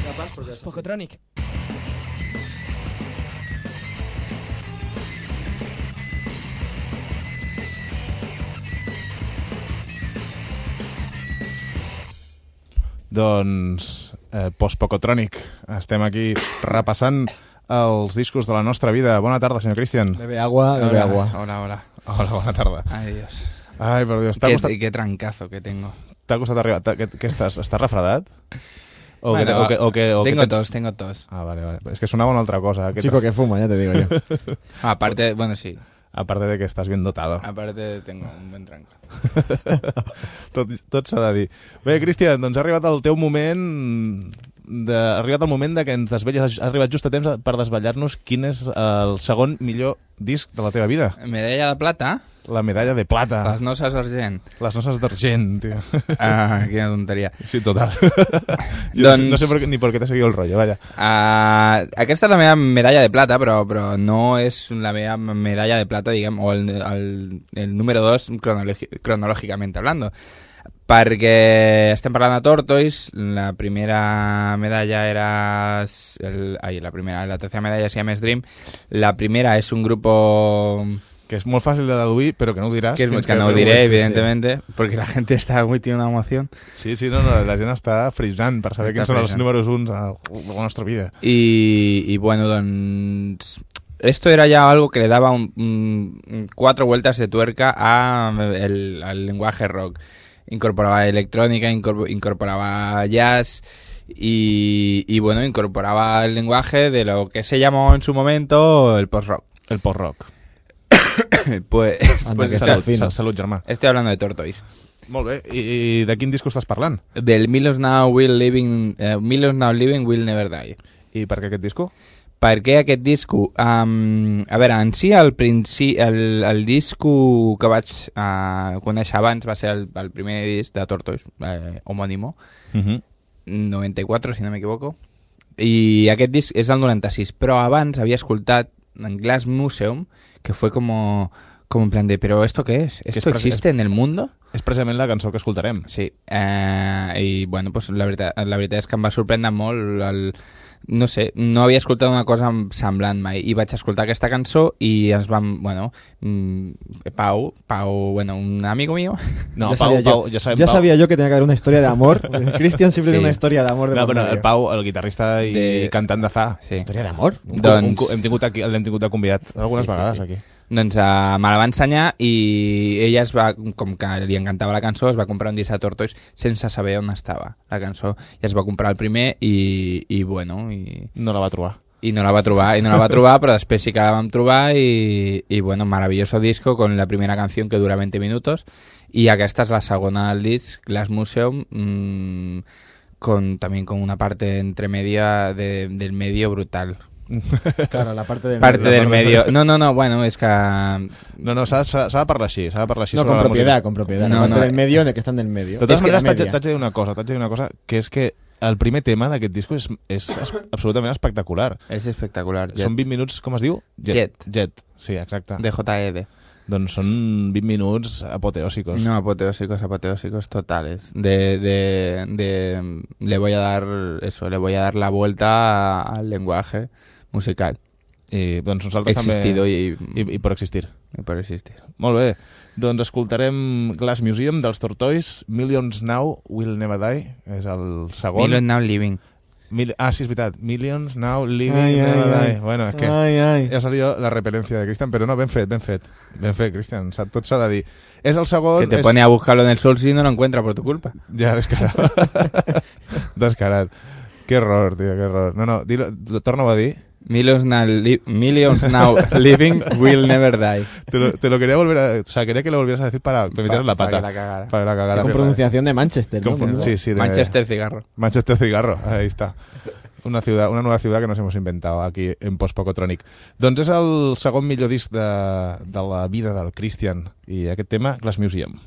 Pocotronic.
Doncs, post-Pocotronic. Estem aquí repassant els discos de la nostra vida. Bona tarda, senyor Cristian.
Bebe agua, bebe agua.
Hola.
Hola, bona tarda.
Ay, Dios.
Ai, per Dios.
Qué trancazo que tengo.
T'ha costat arribar. Què estàs? Estàs refredat?
Bueno,
tengo
tos.
Ah, vale. Es que sonaba una otra cosa.
Chico que fuma, ya te digo yo.
Aparte, bueno, sí.
Aparte de que estàs bien dotado.
Aparte tengo un buen tranca.
tot s'ha de dir. Bé, Cristian, doncs ha arribat el teu moment ha arribat el moment de que ens desvelles. Ha arribat just a temps per desvetllar-nos quin és el segon millor disc de la teva vida.
Medalla de plata.
La medalla de plata.
Les noces d'argent.
Les noces d'argent, tio.
Quina tonteria.
Sí, total.
Doncs...
No sé ni per què t'ha seguit el rotllo, vaja.
Aquesta és la meva medalla de plata, però no és la meva medalla de plata, diguem, o el número 2 cronològicament hablando. Perquè estem parlant de Tortoise, la primera medalla era... la tercera medalla se llama Dream. La primera és un grupo...
Que es muy fácil de deduir, pero que no ho diràs.
Que no ho diré, evidentemente, porque la gente está muy tiene una emoción.
Sí, no, la gent està frisant per saber quins són els números 1 de la nostra vida.
Y bueno, doncs... Esto era ya algo que le daba 4 vueltas de tuerca al lenguaje rock. Incorporaba electrónica, incorporaba jazz y bueno, incorporaba el lenguaje de lo que se llamó en su momento el post-rock.
El post-rock.
pues
salut, germà.
Estoy hablando de Tortoise.
Molt bé. I de quin disco estàs parlant?
Del Millions Now Living Will Never Die.
I per què aquest disco?
Per què aquest disco? A veure, en si el disco que vaig conèixer abans va ser el primer disc de Tortoise, homònimo, 94, si no m'equivoco, i aquest disc és el 96, però abans havia escoltat en Glass Museum, que fue como en plan de, ¿pero esto qué es? ¿Esto existe en el mundo?
És precisament la cançó que escoltarem.
Sí, i bueno, pues la veritat és que em va sorprendre molt no sé, no havia escoltat una cosa semblant mai i vaig escoltar aquesta cançó i ens vam, bueno, Pau, bueno, un amigo mío.
No, Pau,
ya sabía yo que tenía que haber una historia de amor. Cristian siempre tiene una historia de amor.
El Pau, el guitarrista i cantant de Za.
Sí. Història d'amor?
L'hem tingut de convidat algunes vegades aquí.
Doncs me la va ensenyar i ella com que li encantava la cançó, es va comprar un disc de Tortoise sense saber on estava la cançó. I es va comprar el primer i bueno...
No la va trobar.
I no la va trobar, però després sí que la vam trobar i bueno, maravilloso disco con la primera canción que dura 20 minutos y aquesta és la segona del disc, Glass Museum, también con una parte entre media del medio brutal.
Claro, la parte
del medio. No, bueno, es que...
No, s'ha de parlar així.
No, con propiedad. La parte del medio en el que están del medio.
De totes maneres, t'haig de dir una cosa, que és que el primer tema d'aquest disco és absolutament espectacular.
És espectacular.
Són 20 minuts, com es diu? Jet, sí, exacte.
De J.E.D.
Doncs són 20 minuts apoteósicos.
No, apoteósicos totales. Le voy a dar la vuelta al lenguaje musical.
I doncs nosaltres
existido
també... I per existir.
I per existir.
Molt bé. Doncs escoltarem Glass Museum dels Tortoise, Millions Now Will Never Die. És el segon.
Millions Now Living.
Sí, és veritat. Millions Now Living Never Die. Bueno, és que ja salió la repelencia de Cristian, però no, ben fet, Cristian. Tot s'ha de dir. És el segon...
Que te pone a buscarlo en el sol si no lo encuentra por tu culpa.
Ja, descarat. Qué error, tío, qué error. No, torna-ho a dir.
Millions Now Living Will Never Die.
Te lo quería volver a... O sea, quería que lo volvieras a decir para meter la pata.
Para la cagara.
Con pronunciación de Manchester, ¿no?
Sí, de
Manchester Cigarro.
Manchester Cigarro, ahí está. Una nueva ciudad que nos hemos inventado aquí en Post-Pocotronic. Doncs és el segon millor disc de la vida del Cristian. I aquest tema, Glass Museum.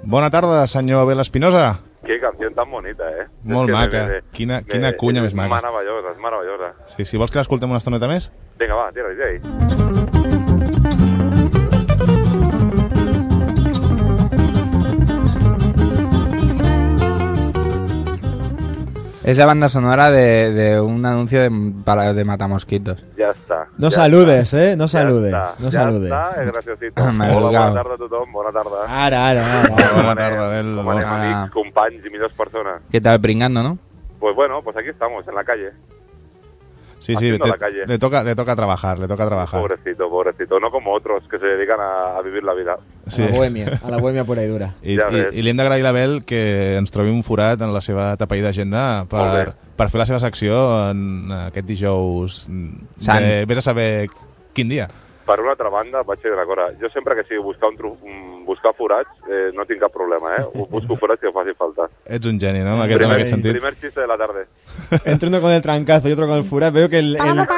Bona tarda, senyor Abel Espinosa.
Qué canción tan bonita,
Molt maca. Quina cunya més maca.
Meravellosa, és meravellosa.
Sí, si vols que l'escoltem una estoneta més?
Vinga, va, tira-hi.
Es la banda sonora de un anuncio de Matamosquitos.
Ja està.
No saludes, No saludes. No saludes.
Ja està, graciosito.
M'he
Hola,
educat.
bona tarda a tothom, bona tarda.
Ara.
Bona tarda, Abel.
Com anem, amics, companys i millors persones?
¿Qué tal, pringando, no?
Pues bueno, pues aquí estamos, en la calle.
Sí,
Haciendo la calle.
le toca trabajar.
Pobrecito, no como otros que se dedican a vivir la vida.
Sí.
A la bohemia pura i dura.
I li hem d'agrair a l'Abel que ens trobi un forat en la seva tapa i d'agenda per fer la seva secció en aquest dijous vés a saber quin dia.
Per una altra banda, vaig dir una cosa. Jo sempre que sigui buscar forats, no tinc cap problema, Busco forats que faci falta.
Ets un geni, no? En aquest sentit.
Primer chiste de la tarde.
Entre uno con el trancazo y otro con el furat, veo que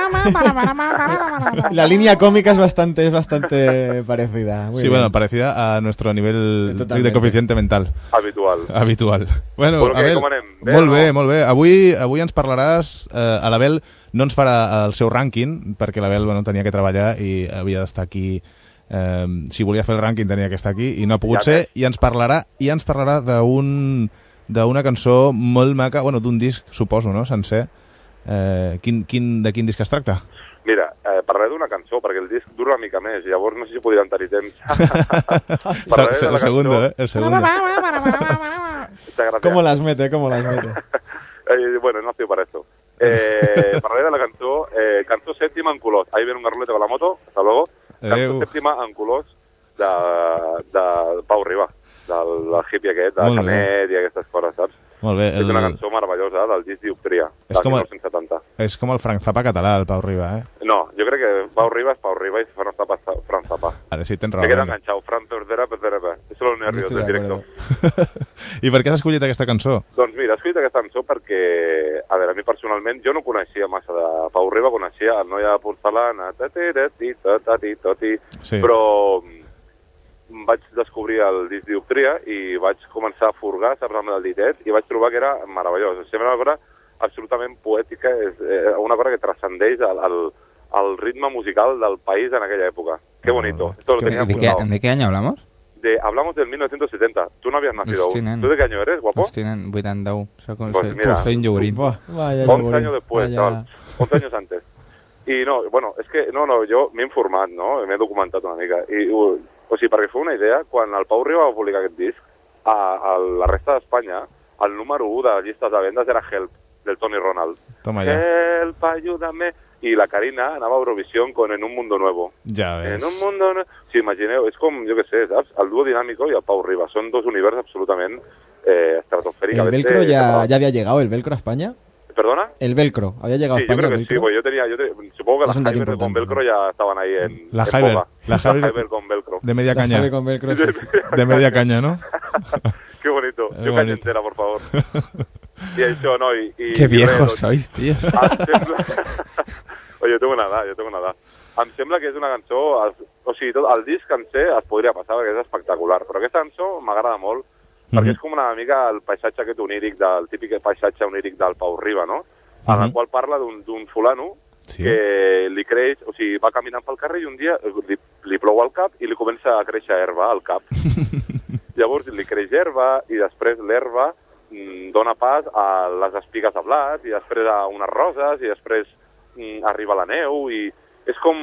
la línea cómica es bastante parecida. Muy bien.
Bueno, parecida a nuestro nivel de coeficiente mental.
Habitual.
Bueno, Abel, molt bé. Avui ens parlaràs, a l'Abel no ens farà el seu rànquing, perquè l'Abel tenia que treballar i havia d'estar aquí. Si volia fer el rànquing tenia que estar aquí i no ha pogut ser, i ens parlarà d'una cançó molt maca, d'un disc, suposo, no?, sencer. De quin disc es tracta?
Mira, parlaré d'una cançó, perquè el disc dura una mica més, llavors no sé si podríem tenir temps.
El segundo, el segundo.
¿Cómo las mete?
Bueno, no estoy para esto. Parlaré de la cançó sèptima en colors. Ahí viene un garrulete con la moto, hasta luego. Cançó sèptima en colors de Pau Riba, del hippie aquest, de Canet i aquestes coses, saps?
Molt bé.
És una cançó meravellosa del disc Dioptria, del 1970.
És com el Frank Zappa català, el Pau Riba,
No, jo crec que Pau Riba és Pau Riba i Frank Zappa és Frank Zappa.
Ara sí, tens raó.
Me queda enganxado, Frank Zappa, eso lo nervios del directo.
I per què has escollit aquesta cançó?
Doncs mira, he escollit aquesta cançó perquè, a veure, a mi personalment, jo no coneixia massa de Pau Riba, coneixia el Noia de Porcelana, però vaig descobrir el disc Dioptria i vaig començar a furgar, saps, amb el ditet, i vaig trobar que era meravellós. Sembla una cosa absolutament poètica, és una cosa que transcendeix el ritme musical del país en aquella època. Qué bonito.
¿De qué año hablamos?
Hablamos del 1970. Tú no habías nacido aún. ¿Tú de qué año eres, guapo?
Hostia, 81.
Pues mira,
soy un yogurín.
11 años después, chaval. 11 años antes. I no, bueno, és que, jo m'he informat, no? M'he documentat una mica. O sigui, perquè feu una idea, quan el Pau Riba va publicar aquest disc, a la resta d'Espanya, el número 1 de llistes de vendes era Help, del Tony Ronald.
Toma ya.
Help, ayúdame. I la Karina anava a Eurovisión con En un mundo nuevo.
Ja ves.
En un mundo nuevo. Sí, imagineu, és com, jo què sé, saps? El Dúo Dinámico i el Pau Riba. Són dos univers absolutament estratosfèricament...
¿El velcro ya había llegado, el velcro a España?
¿Perdona?
El velcro, ¿había llegado a España?
Yo creo que sí, pues supongo que las Hyber con velcro ya estaban ahí en
la
Hyber con velcro.
De media caña.
La Hyber con velcro, sí.
De media caña, ¿no?
Qué bonito. Yo caña entera, por favor. Y eso, no,
Qué viejos sois, tío.
Oye, yo tengo una edad. Em sembla que és una cançó... O sigui, tot el disc en sé es podria passar perquè és espectacular, però aquesta cançó m'agrada molt perquè és com una mica el paisatge aquest oníric, el típic paisatge oníric del Pau Riba, no? En el qual parla d'un fulano que li creix, o sigui, va caminant pel carrer i un dia li plou al cap i li comença a créixer herba al cap. Llavors li creix herba i després l'herba dona pas a les espigues de blat i després a unes roses i després arriba la neu i és com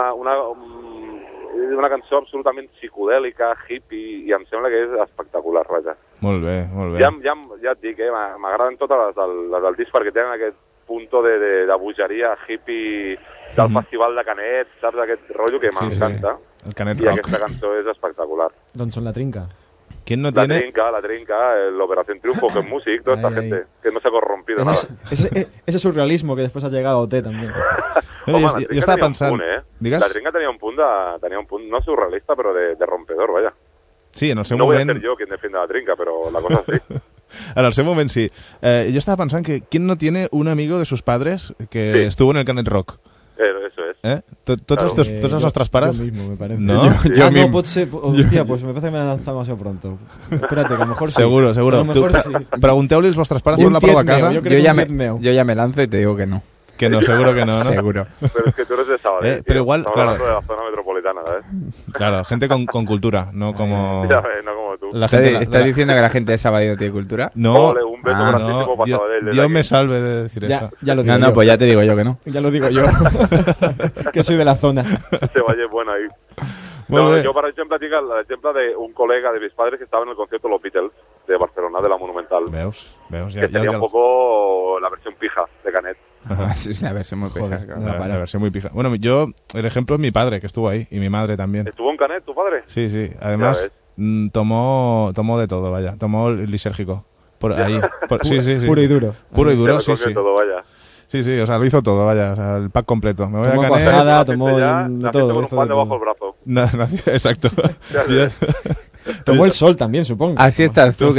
una cançó absolutament psicodèlica, hippie, i em sembla que és espectacular, vaja.
Molt bé, molt bé.
Ja et dic, m'agraden totes les del disc perquè tenen aquest punto de bogeria hippie del Festival de Canet, saps, aquest rotllo que m'encanta.
Sí. El Canet
Rock.
I
aquesta cançó és espectacular.
Doncs són la trinca.
¿Quién no tiene?
La trinca, el Operación Triunfo, que es Music, toda esta gente, que no se ha corrompido nada.
Ese surrealismo que después ha llegado a OT también.
Home, jo estava pensant...
Digues? La trinca tenia un punt no surrealista, però de rompedor, vaja.
Sí, en el seu
moment...
moment...
No voy a ser yo quien defienda la trinca, pero la cosa sí.
En el seu moment sí. Yo estaba pensando que ¿quién no tiene un amigo de sus padres que estuvo en el Canet Rock?
Eso es.
Tots els nostres pares?
Yo mismo, me parece.
No?
Yo no, pot ser... Hostia, pues me parece que me he lanzado demasiado pronto. Espérate, que a lo mejor sí.
Seguro.
A lo mejor sí.
Pregunteu-li als vostres pares, feu la prova a casa.
Yo ya me lanzo y te digo que no.
Que no, seguro que no, ¿no?
Seguro.
Pero es que tú eres de Sabadell.
Pero igual,
estamos
claro.
hablando de la zona metropolitana, ¿sabes?
Claro, gente con cultura, no como...
Ya ves, no como tú.
La gente,
¿Estás diciendo que la gente de Sabadell no tiene cultura?
No,
Ole, un beso grandísimo para Sabadell.
Dios me salve de decir eso.
Ya lo digo
No,
yo.
pues ya te digo yo que no.
Ya lo digo yo. Que soy de la zona.
Se vaya bueno ahí.
Molt bé.
Jo, per exemple, tinc l'exemple d'un col·lega de mis padres que estava en el concierto de los Beatles de Barcelona, de la Monumental.
Veus?
Que sería un poco la versión pija de Canet.
Es una versión muy pija.
La versión muy pija. Bueno, yo, el ejemplo es mi padre, que estuvo ahí, y mi madre también.
¿Estuvo en Canet, tu padre?
Sí. Además, tomó de todo, vaya. Tomó el lisérgico. Sí.
Puro y duro.
Puro y duro, sí.
Todo, vaya.
Sí, o sea, lo hizo todo, vaya, o sea, el pack completo. Me voy
tomó
a Canet.
cuajada, tomó de todo.
Con un pan debajo del brazo.
Exacto.
Tomó el sol también, supongo.
Así estás tú, que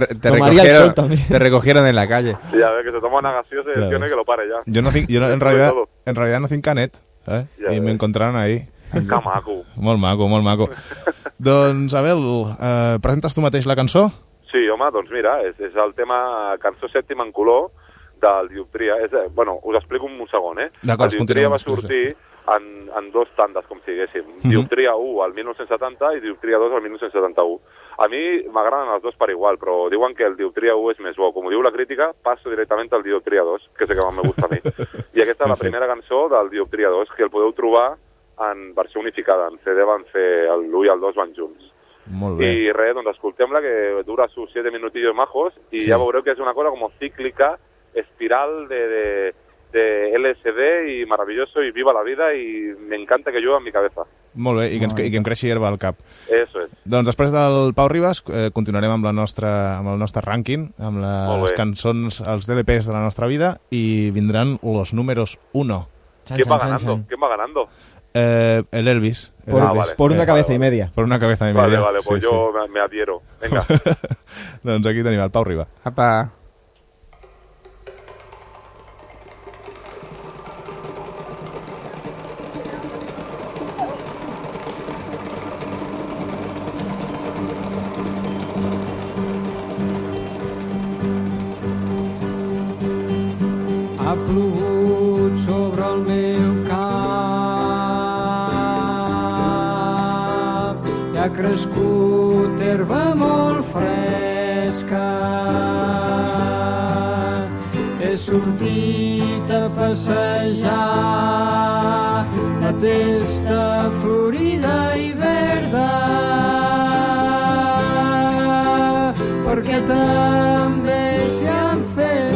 te recogieron en la calle.
Sí, a ver, que se toma una gaseosa y que lo pare ya.
Yo en realidad no tinc Canet, ¿sabes? Y me encontraron ahí.
Que maco.
Molt maco. Doncs, Abel, presentes tu mateix la cançó?
Sí, home, doncs mira, és el tema Cançó sèptima en color del Dioptria. Bueno, us explico un segon, eh?
El
Dioptria va sortir en dos tandes, com si diguéssim. Dioptria 1 al 1970 i Dioptria 2 al 1971. A mi m'agraden els dos per igual, però diuen que el Dioptria 1 és més bo. Com ho diu la crítica, passo directament al Dioptria 2, que és el que més me gusta a mi. I aquesta és la primera cançó del Dioptria 2, que el podeu trobar en versió unificada. En CD van fer l'1 i el 2 van junts.
Molt bé.
I res, doncs escoltem-la, que dura sus 7 minutillos majos, i ja veureu que és una cosa com cíclica, espiral de LSD y maravilloso y viva la vida y me encanta que llueva en mi cabeza.
Molt bé, i que em creixi herba al cap.
Eso es.
Doncs després del Pau Ribas continuarem amb el nostre rànquing, amb les cançons, els DLPs de la nostra vida, i vindran los números 1.
¿Quién va ganando?
El Elvis.
Por una cabeza y media.
Por una cabeza y media.
Vale, pues sí, yo me adhiero. Venga.
Doncs aquí tenim el Pau Riba.
Apa.
Ha plogut sobre el meu cap i ha crescut herba molt fresca. He sortit a passejar la testa florida i verda perquè també s'hi han fet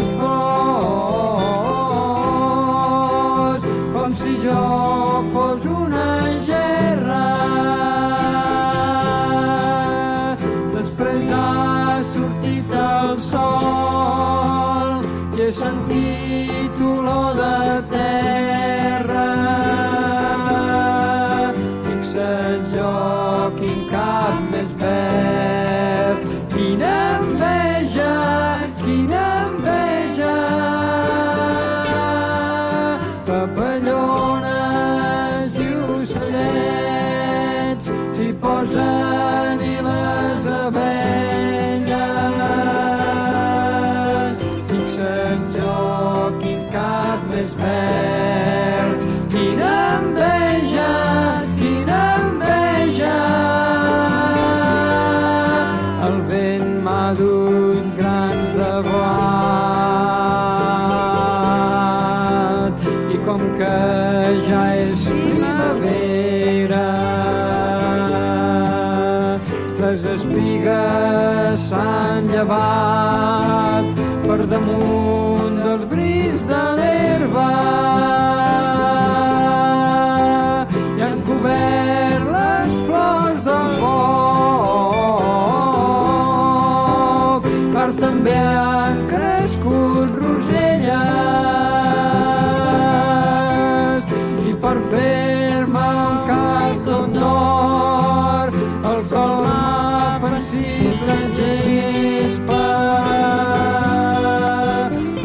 flors com si jo fos una gerra. Després ha sortit el sol i he sentit olor de terra. Fixa't jo quin cap més verd, quina enveja, quina enveja. Papallones i ocellets s'hi posen i les abelles. Fixa't jo quin cap més verd, quina enveja, quina enveja. El vent m'ha dut grans de blat i com que ja és primavera les espigues s'han llevat per damunt dels brins de l'herba i han cobert les flors del foc, però també han crescut roselles i per fer-me un cap tot d'or el sol m'ha pensit la gespa.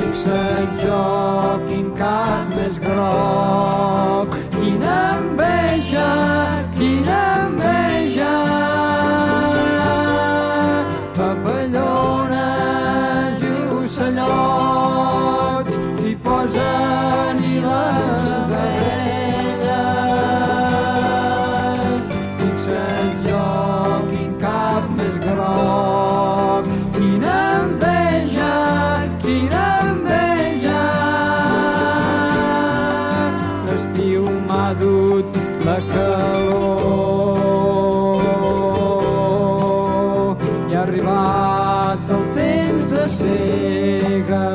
m'ha dut la calor. I ha arribat el temps de sega.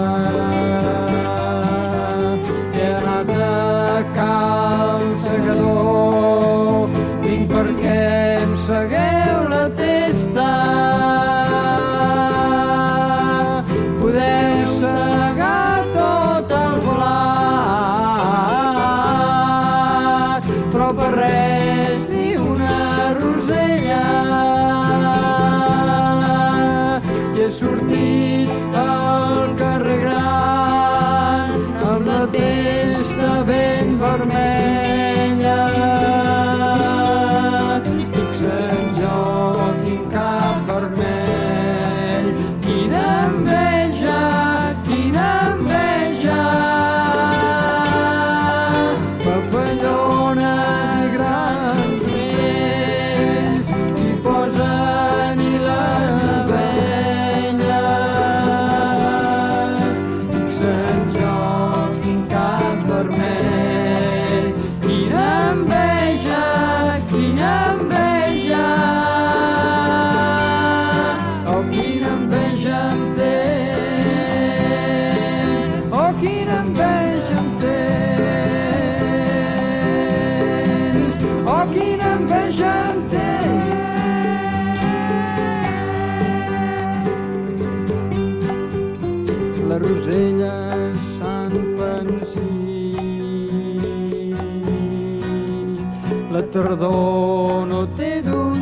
He anat a cal segador, vinc perquè em segueu la testa. Podeu segar tot el blat, però per res ni una rosella. I he sortit al carrer gran amb la testa ben vermella. Fixa't jo, quin cap vermell, quina enveja, quina enveja. Papallones grans ocells s'hi posen i les abelles. Fixa't jo, quin cap vermell, quina enveja, quina enveja. Oh, quina enveja em tens, oh, quina enveja em tens, oh, quina enveja em tens. Les roselles s'han pensit, la tardor no té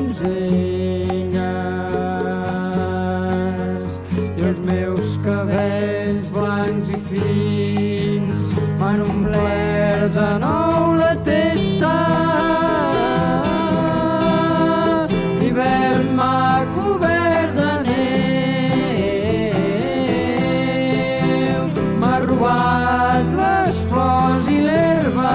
donzelles, i els meus cabells blancs i fins m'han omplert de nou la testa. L'hivern m'ha cobert de neu, m'ha robat les flors i l'herba,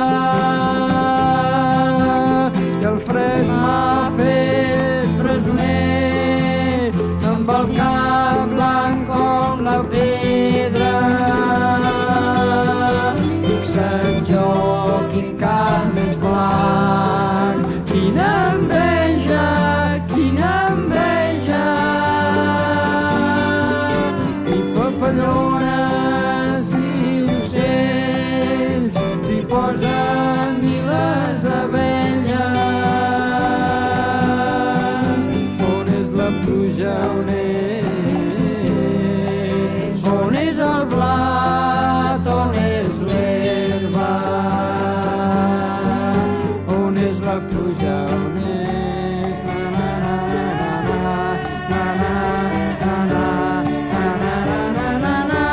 i el fred m'ha fet presoner amb el cap blanc com la pedra. Fixa't jo, quin cap més blanc, quina enveja, quina enveja. I papallones i ocells s'hi posen i les abelles. On és la pluja, on és el blat, on és l'herba. On és la pluja, on és na na na na na na na na na na na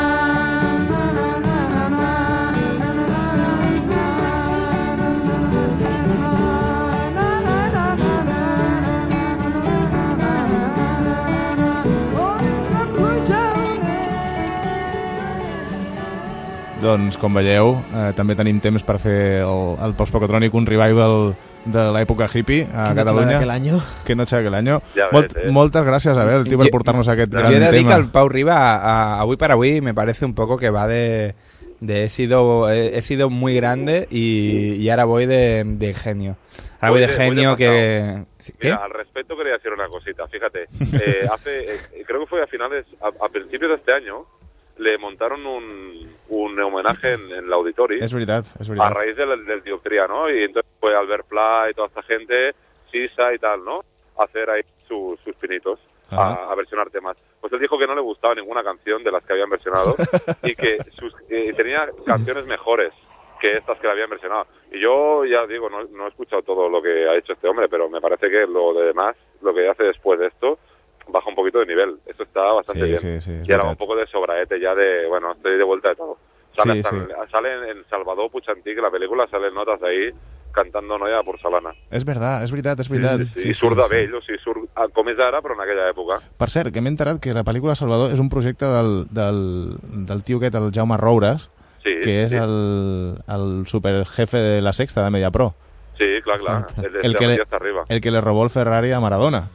Doncs, com veieu, també tenim temps per fer el Post-Pocotrònic, un revival de l'època hippie a Catalunya. Que noche de aquel año.
Ja ves,
Moltes gràcies, Abel, tío, per portar-nos aquest gran
tema. Yo he de dir que el Pau Riba, avui per avui, me parece un poco que va de he sido muy grande y ahora voy de genio. Ahora voy de genio que... ¿Qué?
Mira, al respecto quería decir una cosita, fíjate. Creo que fue a principios de este año, le montaron un homenaje en el Auditori.
Es verdad.
A raíz del Dioptría, ¿no? Y entonces fue Albert Pla y toda esta gente, Sisa y tal, ¿no? A hacer ahí sus pinitos, a versionar temas. Pues él dijo que no le gustaba ninguna canción de las que habían versionado y que tenía canciones mejores que estas que le habían versionado. Y yo, ya digo, no he escuchado todo lo que ha hecho este hombre, pero me parece que lo demás, lo que hace después de esto, baja un poquito de nivel. Esto está bastante bien.
Sí,
y ahora un poco de sobraete ya de, bueno, estoy de vuelta de todo. Sale en Salvador Puig Antic, la película, salen notas ahí cantando Noia por Salana.
És veritat.
I surt de vell, o sigui, surt com és ara, però en aquella època.
Per cert, que m'he enterat que la pel·lícula Salvador és un projecte del tio aquest, el Jaume Roures, que és el superjefe de la Sexta de Mediapro.
Sí, clar.
El que le robó el Ferrari a Maradona.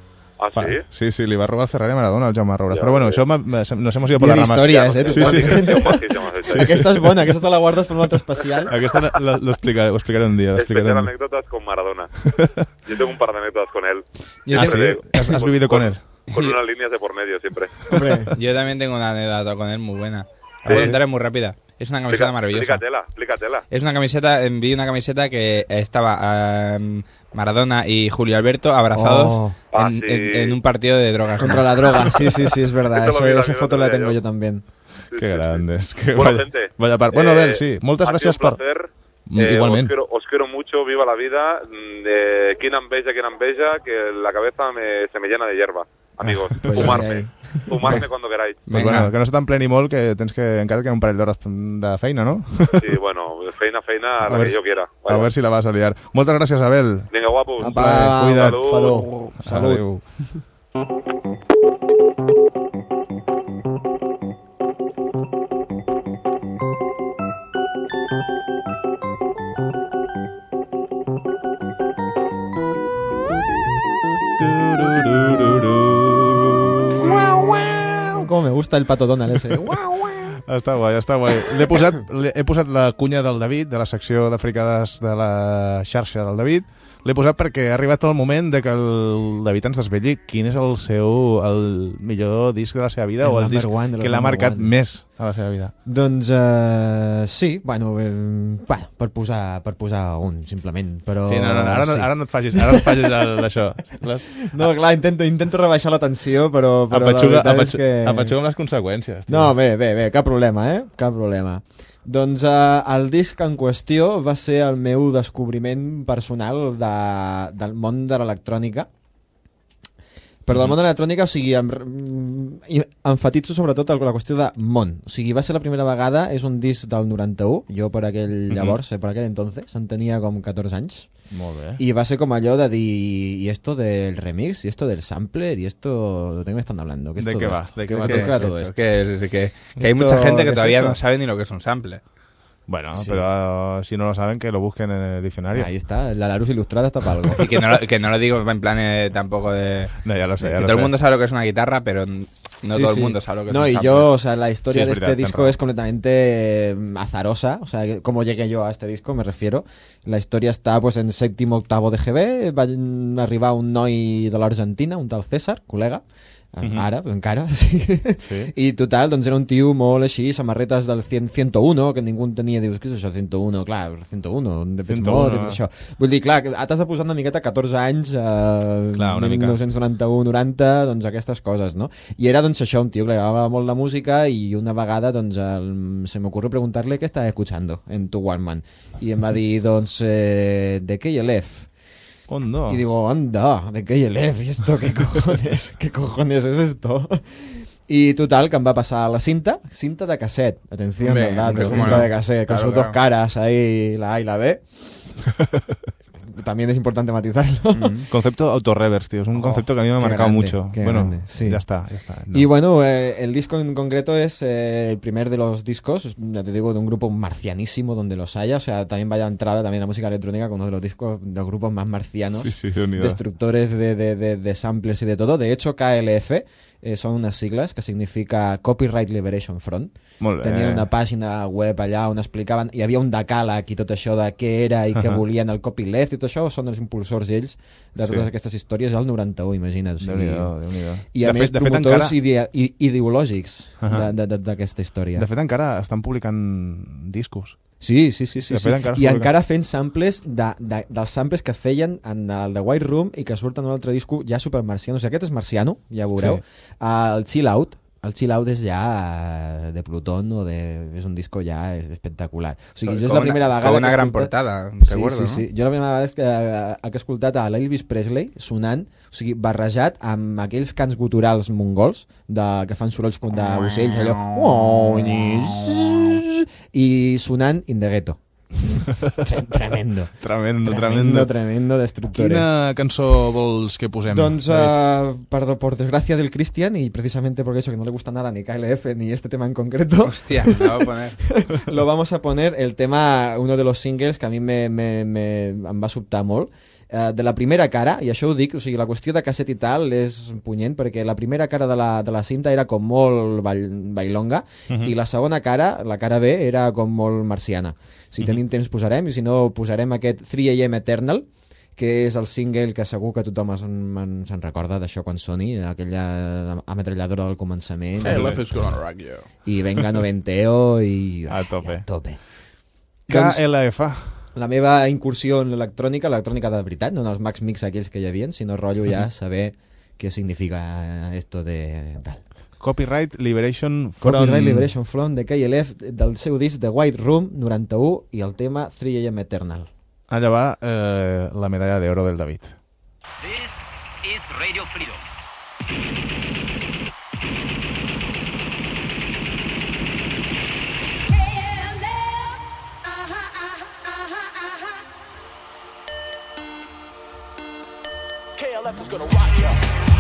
Ah, sí?
Sí, li va robar el Ferrari a Maradona al Jaume Roures. Però bueno, això nos hemos ido por
Dia
las ramas.
d'històries, eh?
Sí.
Aquesta és bona, aquesta te la guardes per un altre especial.
Aquesta ho explicaré un dia.
Especial anécdotas con Maradona. Yo tengo un par de anécdotas con él.
¿Has vivido con él?
Con unas líneas de por medio siempre.
Hombre.
Yo también tengo una anécdota con él muy buena. La voy a contar, es muy rápida. Es una camiseta maravillosa.
Explícatela.
Es una camiseta, vi una camiseta que estaba Maradona y Julio Alberto abrazados en un partido de drogas.
Contra la droga, sí, es verdad. Esa foto la tengo yo también.
Qué grandes.
Bueno, gente.
Vaya par. Bueno, Abel, sí. Muchas gracias
por...
Igualmente.
Os quiero mucho, viva la vida. Quien enveja, que la cabeza se me llena de hierba. Amigos, fumarme cuando queráis.
Pues bueno, que no se t'empleni molt, que tens que encara queden un parell d'hores de feina, no?
Sí, bueno, feina, la que yo quiera.
A ver si la vas a liar. Moltes gràcies, Abel.
Vinga, guapos.
Cuida't.
Salut.
Adéu.
Com me gusta el Pato Donald ese.
Està guai. He posat la cunya del David, de la secció de fricades de la xarxa del David. L'he posat perquè ha arribat el moment de que el David ens desvetlli quin és el millor disc de la seva vida, o el disc que l'ha marcat més a la seva vida.
Doncs sí, bueno, per posar un, simplement. Però...
Sí, ara no et facis això.
No, clar, intento rebaixar la tensió, però
apatxuga
la veritat és que...
Apatxuga amb les conseqüències. Tio.
No, bé, cap problema, Cap problema. Doncs el disc en qüestió va ser el meu descobriment personal del món de l'electrònica. Però del món de l'electrònica, o sigui, enfatitzo sobretot la qüestió de món. O sigui, va ser la primera vegada, és un disc del 91, jo per aquell llavors, per aquell entonces, en tenia com 14 anys.
Molt bé.
Y va a ser como yo de y esto del remix, y esto del sampler, y esto... ¿De qué me están hablando?
¿De qué va?
¿De qué va todo esto?
Es que hay mucha gente que todavía no sabe ni lo que es un sampler.
Bueno, sí. Pero si no lo saben, que lo busquen en el diccionario.
Ahí está, la Larus ilustrada está para algo.
Y que no lo digo en plan tampoco de...
No, ya lo sé.
Todo el mundo sabe lo que es una guitarra, pero no todo el mundo sabe lo que es un sampler.
No, y o sea, la historia de este disco es completamente azarosa. O sea, cómo llegué yo a este disco, me refiero. La historia está pues en sèptim, octavo de GB. Va arribar un noi de l'Argentina, un tal César, col·lega. Ara, encara, sí. I total, doncs era un tio molt així, samarretes del 101, que ningú en tenia, dius, què és això, 101? Clar, 101, de Pets Mode, això. Vull dir, clar, t'has de posar una miqueta 14 anys, 1991-90, doncs aquestes coses, no? I era, doncs, això, un tio que li agradava molt la música i una vegada, doncs, se me ocurrió preguntarle què estava escuchando en tu Walkman. I em va dir, doncs, de KLF.
Onda.
Y digo, anda, de KLF, ¿y esto qué cojones? ¿Qué cojones es esto? Y total, que em va pasar la cinta de cassette. Atención, ¿verdad? De cinta de cassette, con sus dos caras ahí, la A y la B. También es importante matizarlo.
Concepto auto-reverse, tío. Es un concepto que a mí me ha marcado mucho. Bueno, sí. Ya está.
No. Y bueno, el disco en concreto es el primer de los discos, ya te digo, de un grupo marcianísimo donde los haya. O sea, también vaya entrada también la música electrónica con uno de los discos de los grupos más marcianos.
Sí,
destructores de samplers y de todo. De hecho, KLF son unas siglas que significa Copyright Liberation Front. Tenien una pàgina web allà on explicaven, hi havia un decàleg i tot això de què era i què volien el copyleft i tot això, són els impulsors ells de totes aquestes històries al 91, imagina't. O sigui,
Déu-n'hi-do.
I a més promotors ideològics d'aquesta història.
De fet encara estan publicant discos.
Sí. I encara fent samples dels samples que feien en el The White Room i que surten en un altre disco ja supermarciano. O sigui, aquest és marciano, ja veureu. El Chill Out. El Chill Out és ja de Plutón és un disco ja espectacular. O sigui, jo és la primera vegada
com una gran portada, recuerdo,
sí. Jo la primera vegada que he escoltat a l'Elvis Presley sonant, o sigui, barrejat amb aquells cants guturals mongols que fan sorolls com d'ocells, allò i sonant In the Ghetto. Tremendo, destructores.
Quina cançó vols que posem?
Doncs, por desgracia del Christian, y precisamente porque eso que no le gusta nada ni KLF ni este tema en concreto.
Hostia, lo voy a poner.
Lo vamos a poner, el tema, uno de los singles que a mí em va sobtar molt. de la primera cara, i això ho dic, o sigui, la qüestió de casset i tal és punyent, perquè la primera cara de la cinta era com molt bailonga, i la segona cara, la cara B, era com molt marciana. Si tenim temps posarem, i si no posarem aquest 3 AM Eternal, que és el single que segur que tothom se'n recorda d'això quan soni, aquella ametralladora del començament.
Hey, Left is gonna rock you.
I venga noventeo i...
A tope.
KLF.
KLF.
La meva incursió en l'electrònica de veritat, no en els Max Mix aquells que hi havia, sinó rotllo ja saber què significa esto de tal.
Copyright Liberation from...
Copyright Liberation from de KLF, del seu disc The White Room 91, i el tema 3 AM Eternal.
Allà va la medalla d'oro del David.
This is Radio Freedom.
KLF is gonna rock ya.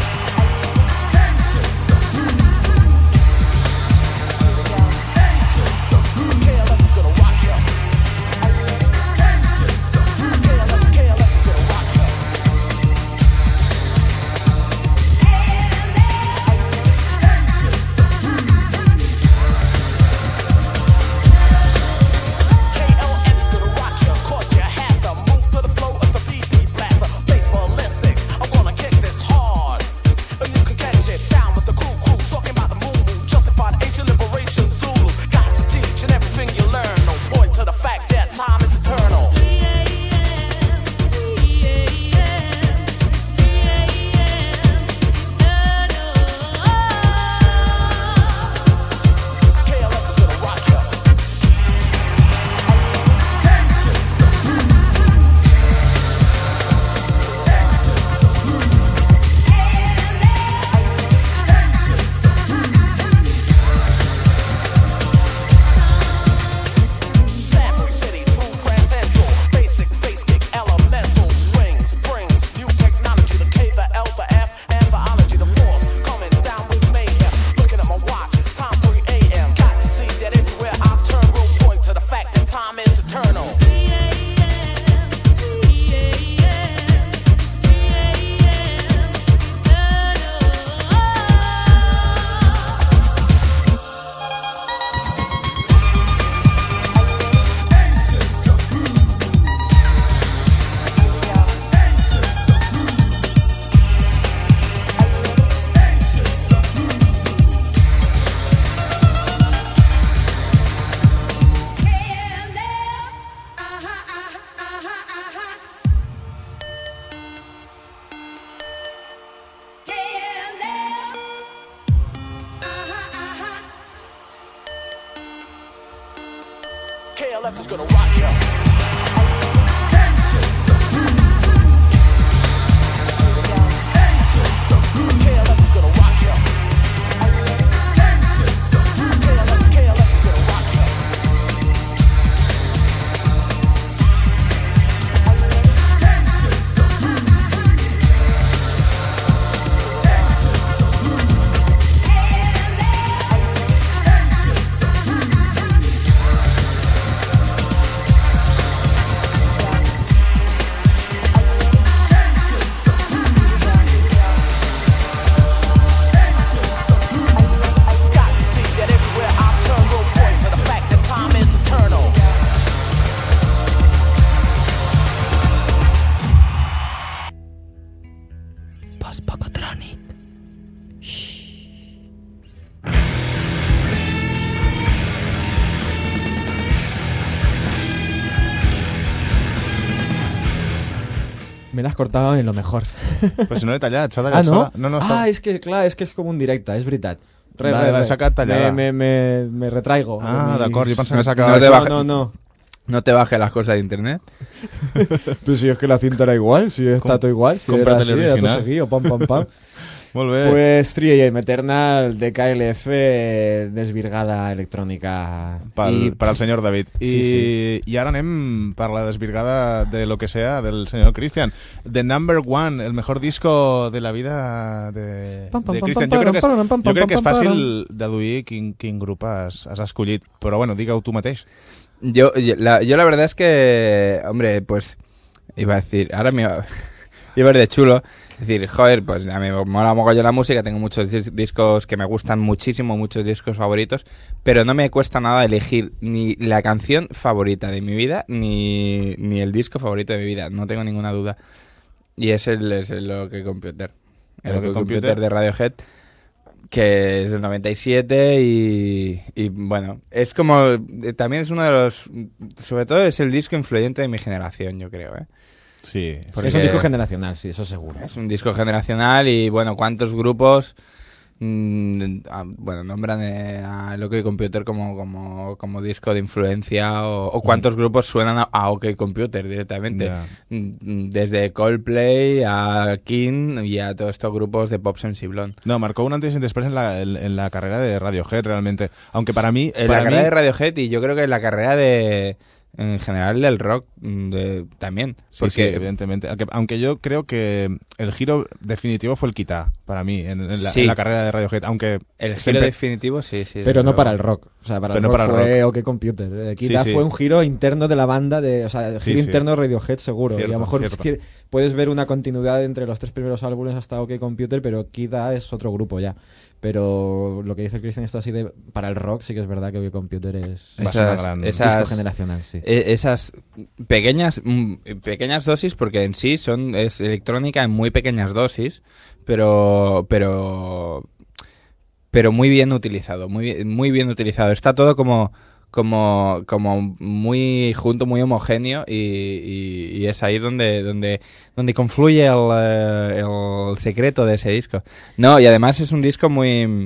KLF is gonna rock ya.
Me l'has cortado en lo mejor.
Però si no l'he tallat, s'ha de calçar.
No, és que clar, és que és com un directe, és veritat.
S'ha quedat tallada.
Me retraigo.
D'acord, jo pensava que s'ha acabat.
No te baje las cosas de internet.
Pero si es que la cinta era igual, si está todo igual, si era así, era todo seguido, pam, pam, pam.
Molt bé.
Pues 3 AM Eternal de KLF, desvirgada electrònica.
Per al senyor David. I ara anem per la desvirgada de lo que sea del senyor Christian. The Number One, el mejor disco de la vida de Christian. Jo crec que és fàcil deduir quin grup has escollit, però bueno, digue-ho tu mateix.
Yo la verdad es que, hombre, pues Iba a decir, ahora me iba a ver de chulo. Es decir, joder, pues a mí me mola mogollón la música, tengo muchos discos que me gustan muchísimo, muchos discos favoritos, pero no me cuesta nada elegir ni la canción favorita de mi vida, ni el disco favorito de mi vida, no tengo ninguna duda. Y es el OK Computer. El OK Computer de Radiohead, que es del 97 y bueno, es como, también es uno de los, sobre todo es el disco influyente de mi generación, yo creo, ¿eh?
Sí,
porque es un disco generacional, sí, eso seguro.
Es un disco generacional y bueno, ¿cuántos grupos nombran a OK Computer como disco de influencia o cuántos grupos suenan a OK Computer directamente? Yeah. Desde Coldplay a King y a todos estos grupos de pop sensiblón.
No, marcó un antes y después en la carrera de Radiohead realmente, aunque para mí...
En la carrera de Radiohead y yo creo que en la carrera en general del rock también.
Sí, sí, evidentemente. Aunque yo creo que el giro definitivo fue el Kita, para mí, en la carrera de Radiohead. Aunque
el giro definitivo, sí.
Pero no para el rock. O sea, para el rock fue OK Computer. Kita fue un giro interno de la banda, el giro interno de Radiohead seguro. Cierto, y a lo mejor puedes ver una continuidad entre los 3 primeros álbumes hasta OK Computer, pero Kita es otro grupo ya. Pero lo que dice el Cristian esto así para el rock sí que es verdad que OK Computer es disco generacional, sí.
Esas pequeñas dosis, porque en sí es electrónica en muy pequeñas dosis, pero muy bien utilizado, muy bien utilizado. Está todo como muy junto, muy homogéneo y es ahí donde confluye el secreto de ese disco. No, y además es un disco muy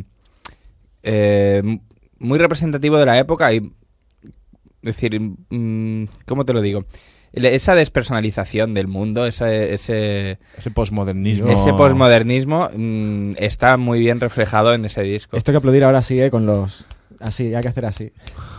representativo de la época y, es decir, ¿cómo te lo digo? Esa despersonalización del mundo, ese
posmodernismo.
Ese posmodernismo está muy bien reflejado en ese disco.
Esto hay que aplaudir ahora sí, con los... Así, hay que hacer así.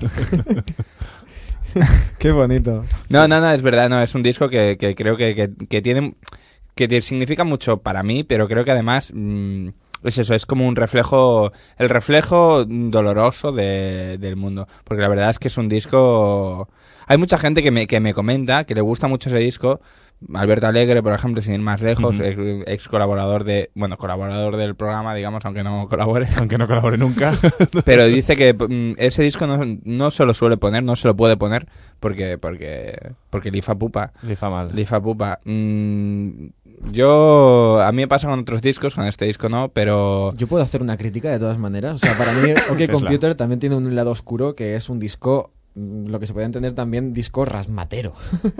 Qué bonito.
No, es verdad, no, es un disco que creo que tiene... que significa mucho para mí, pero creo que además... es eso, es como el reflejo doloroso del mundo. Porque la verdad es que es un disco... Hay mucha gente que me comenta que le gusta mucho ese disco. Alberto Alegre, por ejemplo, sin ir más lejos, ex colaborador colaborador del programa, digamos, aunque no colabore
nunca.
Pero dice que ese disco no se lo suele poner, no se lo puede poner porque lifa pupa. Lifa pupa. A mí me pasa con otros discos, con este disco no, pero...
Yo puedo hacer una crítica de todas maneras. O sea, para mí OK Computer también tiene un lado oscuro que es un disco... lo que se puede entender también disco rasmatero.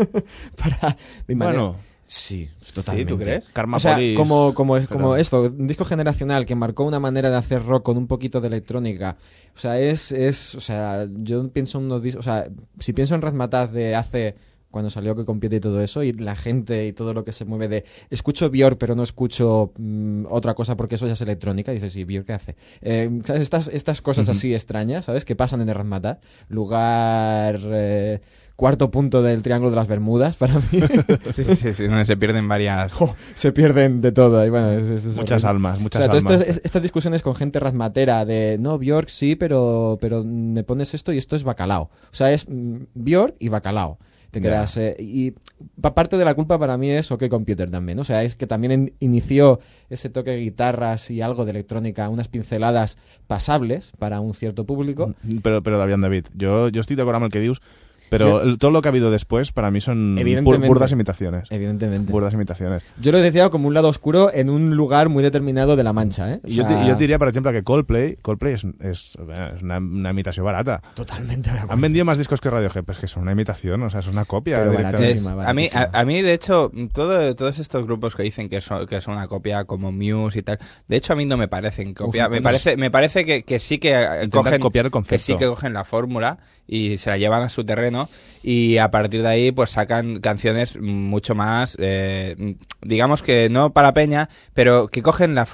Para mi manera.
Bueno,
sí, totalmente.
¿Sí, tú crees?
Karma
o sea,
Police,
como esto, un disco generacional que marcó una manera de hacer rock con un poquito de electrónica. O sea, o sea, yo pienso en unos discos, o sea, si pienso en Razmataz de hace cuando salió que compite y todo eso, y la gente y todo lo que se mueve de escucho Björk pero no escucho otra cosa porque eso ya es electrónica, y dices, ¿y Björk qué hace? ¿Sabes? Estas cosas así extrañas, ¿sabes? Que pasan en el Razmataz. Lugar... cuarto punto del Triángulo de las Bermudas para mí.
Sí, donde se pierden varias...
se pierden de todo. Y bueno,
muchas almas.
Estas discusiones con gente razmatera de, no, Björk sí, pero me pones esto y esto es bacalao. O sea, es Björk y bacalao. Te quedas... y parte de la culpa para mí es OK Computer también. O sea, es que también inició ese toque de guitarras y algo de electrónica, unas pinceladas pasables para un cierto público.
Pero David, yo estoy de acuerdo amb el que dius, pero todo lo que ha habido después para mí son burdas imitaciones.
Evidentemente.
Burdas imitaciones.
Yo lo decía como un lado oscuro en un lugar muy determinado de la Mancha, ¿eh?
Yo diría, por ejemplo, que Coldplay es una imitación barata.
Totalmente de acuerdo.
Han vendido más discos que Radiohead, pues que son una imitación, o sea, es una copia.
Baratísima.
A mí, de hecho, todos estos grupos que dicen que son una copia como Muse y tal, de hecho a mí no me parecen copia. Me parece que sí que
copiar el concepto.
Que sí que cogen la fórmula y se la llevan a su terreno y a partir de ahí pues sacan canciones mucho más digamos que no para peña, pero que cogen la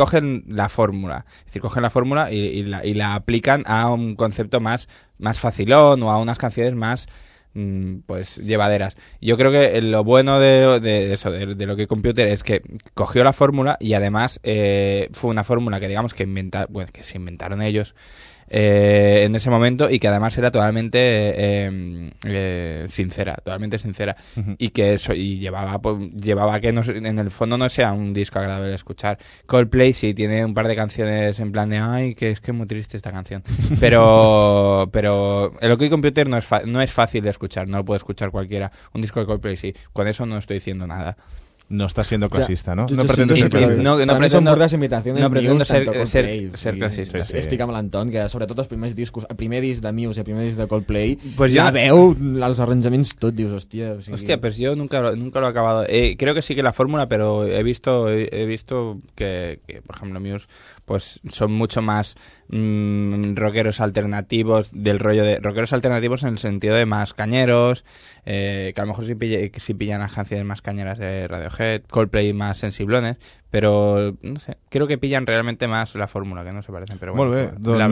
fórmula, es decir, cogen la fórmula y la aplican a un concepto más facilón o a unas canciones más pues llevaderas. Yo creo que lo bueno de eso, de lo que Computer, es que cogió la fórmula y además fue una fórmula que digamos que se inventaron ellos. en ese momento, y que además era totalmente sincera, y que eso llevaba que en el fondo no sea un disco agradable de escuchar. Coldplay sí tiene un par de canciones en plan de ay, que es muy triste esta canción, pero el OK Computer no es fácil de escuchar, no lo puede escuchar cualquiera. Un disco de Coldplay sí, con eso no estoy diciendo nada.
No estás siendo clasista, no?
No
pretendo ser clasista.
No pretendo burdes imitacions
no pretendo
Muse,
ser clasista.
Sí. Estic amb l'Anton, que sobretot els primers discos, el primer disc de Muse i el primer disc de Coldplay,
pues
la veu, els arranjaments, tot, dius, hòstia...
Hostia, pues yo nunca lo he acabado. Creo que sí que la fórmula, pero he visto que, por ejemplo, Muse pues son mucho más rockeros alternativos, del rollo de rockeros alternativos en el sentido de más cañeros, que a lo mejor sí pillan las canciones más cañeras de Radiohead, Coldplay más sensiblones, pero no sé, creo que pillan realmente más la fórmula, que no se parecen, pero bueno,
bla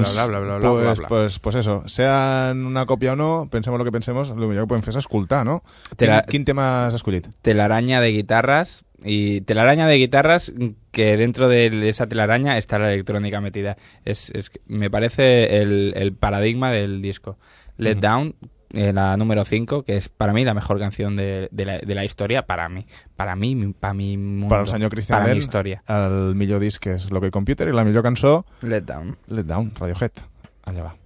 pues eso, sean una còpia o no, pensemos lo que pensemos, el millor que podem fer és escoltar, no? Quin tema has escollit?
Telaraña de guitarras, y telaraña de guitarras que dentro de esa telaraña está la electrónica metida. Me parece el paradigma del disco. Let Down, la número 5, que es para mí la mejor canción de la historia, para mi mundo,
para el senyor Christian
para
Bell,
mi història.
El millor disc és l'Ok Computer i la millor cançó
Let Down,
Radiohead. Allà va.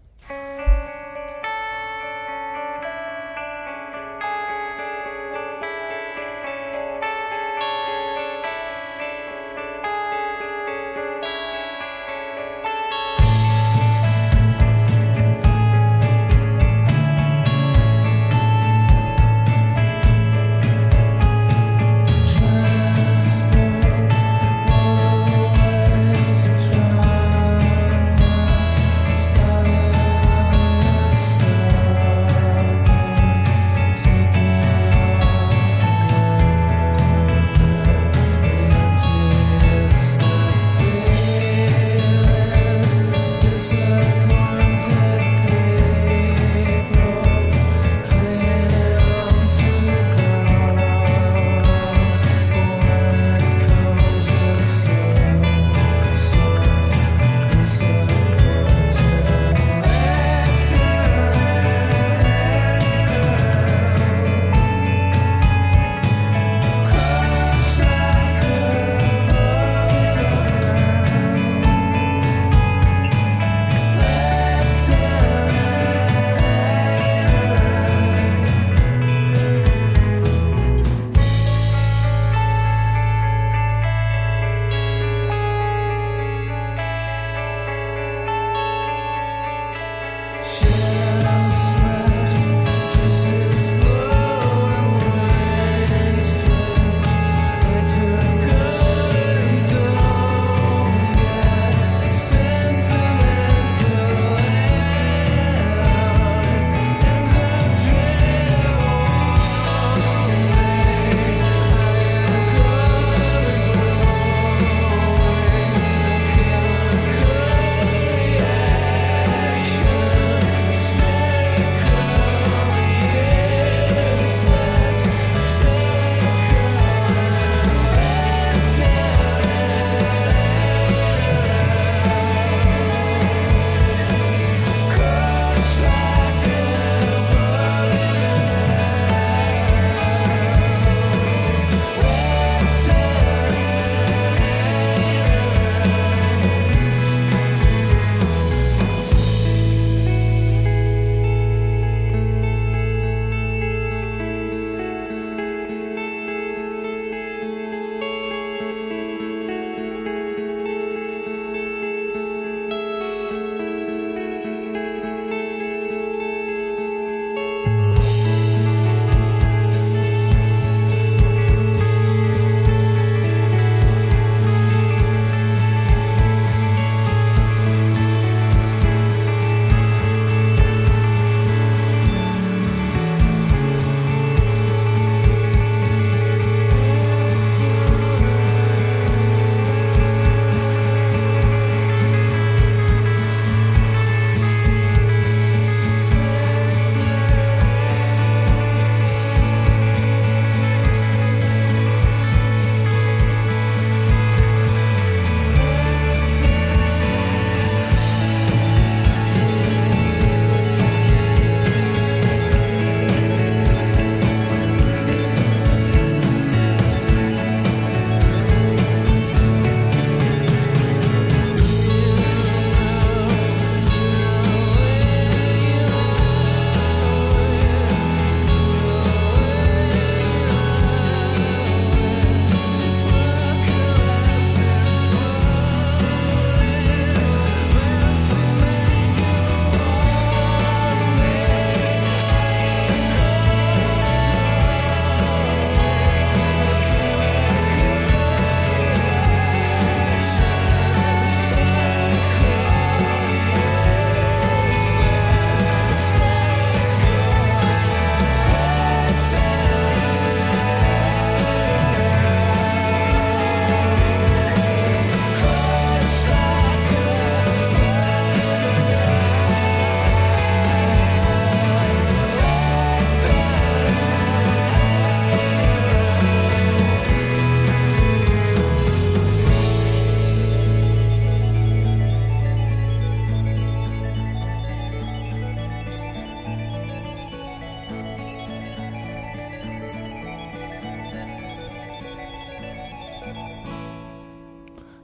Stars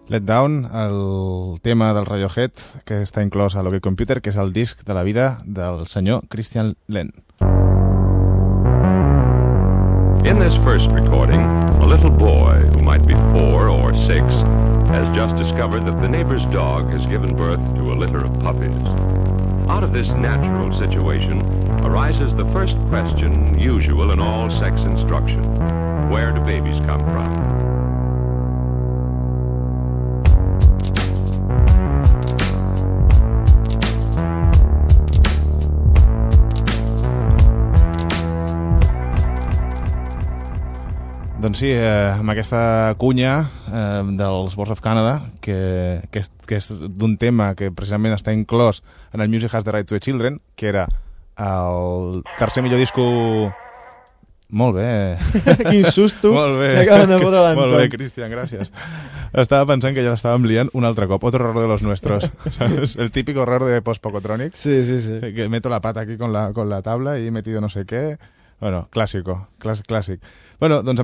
Let Down, el tema del Radiohead que està inclòs a l'Ok Computer, que és el disc de la vida del senyor Christian Lehn.
In this first recording, a little boy who might be 4 or 6 has just discovered that the neighbor's dog has given birth to a litter of puppies. Out of this natural situation arises the first question usual in all sex instruction. Where do babies come from?
Doncs sí, amb aquesta cunya dels Boards of Canada, que és d'un tema que precisament està inclòs en el Music Has the Right to the Children, que era el tercer millor disco... Molt bé.
Quin susto.
Molt bé. Molt bé, Cristian, gràcies. Estava pensant que ja l'estàvem liant un altre cop. Otro error de los nuestros. ¿Sabes? El típico error de post-Pocotronic.
Sí.
Que meto la pata aquí con la tabla y he metido no sé qué. Bueno, clàssic. Bueno, doncs amb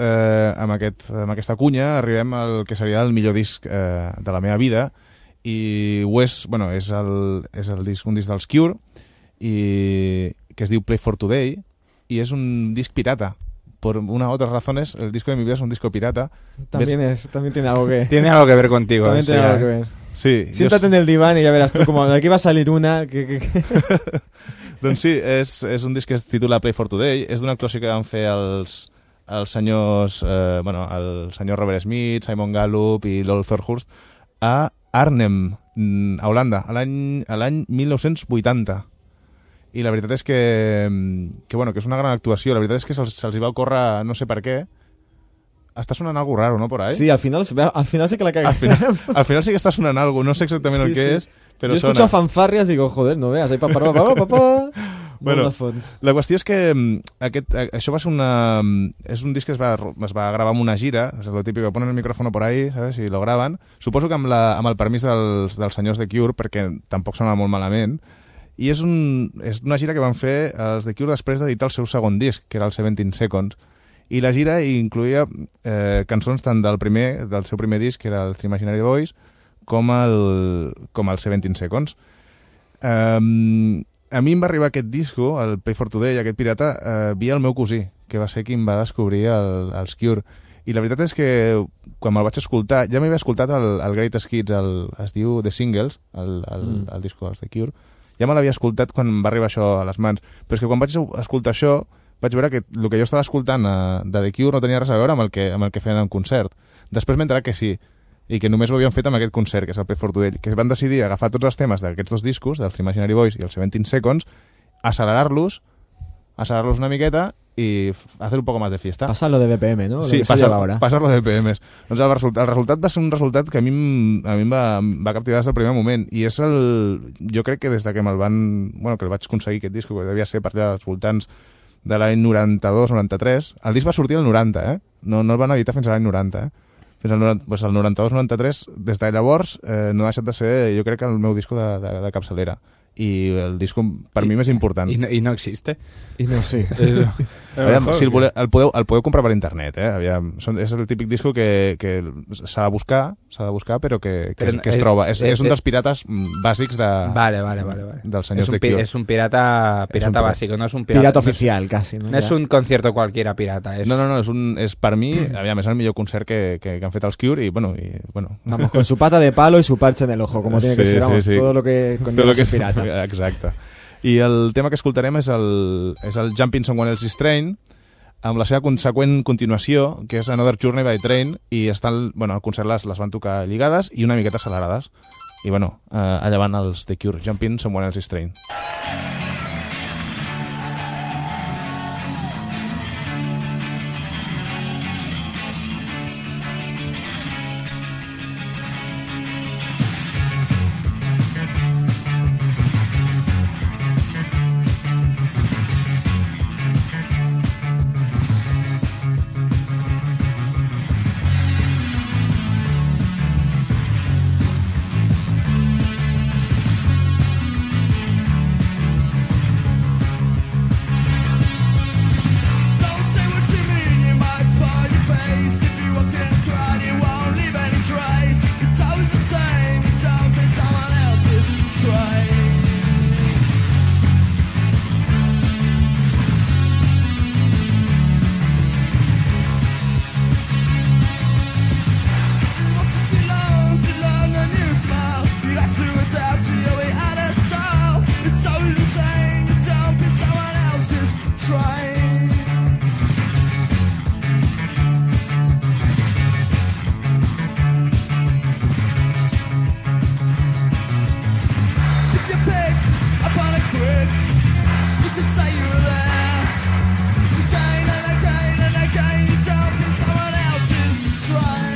aquesta cunya arribem al que seria el millor disc de la meva vida, i és un disc dels Cure, i que es diu Play for Today, i és un disc pirata. Por una u otras razones, el disco de mi vida es un disco pirata.
También tiene algo que...
Tiene algo que ver contigo.
También tiene algo que ver.
Sí.
Siéntate en el diván y ya verás tú como de aquí va a salir una...
Doncs sí, és un disc que es titula Play for Today, és d'una actuació que van fer els senyors, el senyor Robert Smith, Simon Gallup i Lol Thorhurst a Arnhem, a Holanda, a l'any 1980. I la veritat és que és una gran actuació. La veritat és que se'ls hi va ocórrer, no sé per què. Està sonant algo raro, ¿no? Por ahí.
Sí, al final sí que la cagué.
Al final sí que está sonando algo, no sé exactamente el que es, pero
yo he escuchado fanfarrias y digo, joder, no veas, ahí papá.
Bueno, la qüestió és que això va ser és un disc que es va gravar amb una gira, és el típic que ponen el micrófono por ahí, ¿sabes? I lo graven. Suposo que amb el permís dels senyors de Cure, perquè tampoc sona molt malament. I és una gira que van fer els de Cure després d'editar el seu segon disc, que era el 17 Seconds. I la gira incluïa cançons tant del seu primer disc, que era el Three Imaginary Boys, com el 17 Seconds. A mi em va arribar aquest disco, el Play for Today, aquest pirata, via el meu cosí, que va ser qui em va descobrir els Cure. I la veritat és que quan me'l vaig escoltar, ja m'havia escoltat el Greatest Hits, es diu The Singles, el disco dels The Cure, ja me l'havia escoltat quan em va arribar això a les mans. Però és que quan vaig escoltar això, vaig veure que el que jo estava escoltant de The Cure no tenia res a veure amb el que feien en concert. Després m'he enterat que sí, i que només ho havien fet amb aquest concert, que és el Play for Today, que van decidir agafar tots els temes d'aquests dos discos, del Three Imaginary Boys i el 17 Seconds, acelerar-los una miqueta i hacer un poco más de fiesta.
Pasarlo de BPM, ¿no?
Sí, pasarlo de BPM. Doncs el resultat va ser un resultat que a mi em va captivar des del primer moment, i és jo crec que des de que que el vaig aconseguir aquest disc, que devia ser per allà als voltants de l'any 92-93, el disc va sortir el 90, no el van editar fins a l'any 90, Fins al 92-93, des de llavors no ha deixat de ser, jo crec, el meu disco de capçalera. I el disco per mi més important.
I no existe.
I no, sí.
Aviam, si el podeu comprar per internet, Aviam, és el típic disco que s'ha de buscar, però que es troba. És un dels pirates bàsics dels senyors de Cure.
És un pirata bàsic, no és un
pirata oficial, quasi.
No és un concierto cualquiera pirata.
No, és per mi, aviam, és el millor concert que han fet els Cure, i bueno.
Vamos, con su pata de palo y su parche en el ojo, como tiene que ser, vamos, todo lo que conlleva ser pirata.
Exacte. I el tema que escoltarem és el Jumping Someone Else's Train, amb la seva conseqüent continuació, que és Another Journey by Train, i el concert les van tocar lligades i una miqueta accelerades. I allà van els The Cure, Jumping Someone Else's Train.
someone else's train.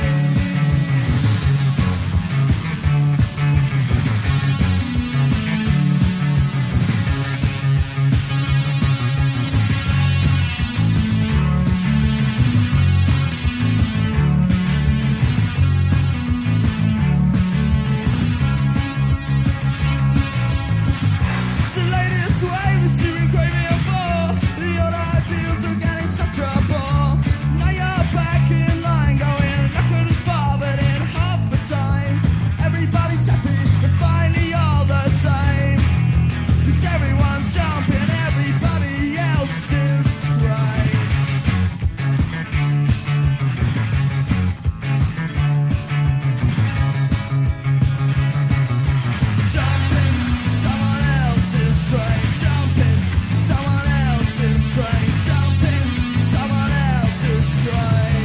It's the latest way that you've been craving for. The old ideals are getting such a bore. Now you're back in line, going not good as far, but in half the time, everybody's happy and finally all the same. 'Cause everyone's jumping everybody else's train. Jumping someone else's train, jumping someone else's train, jumping someone else's train.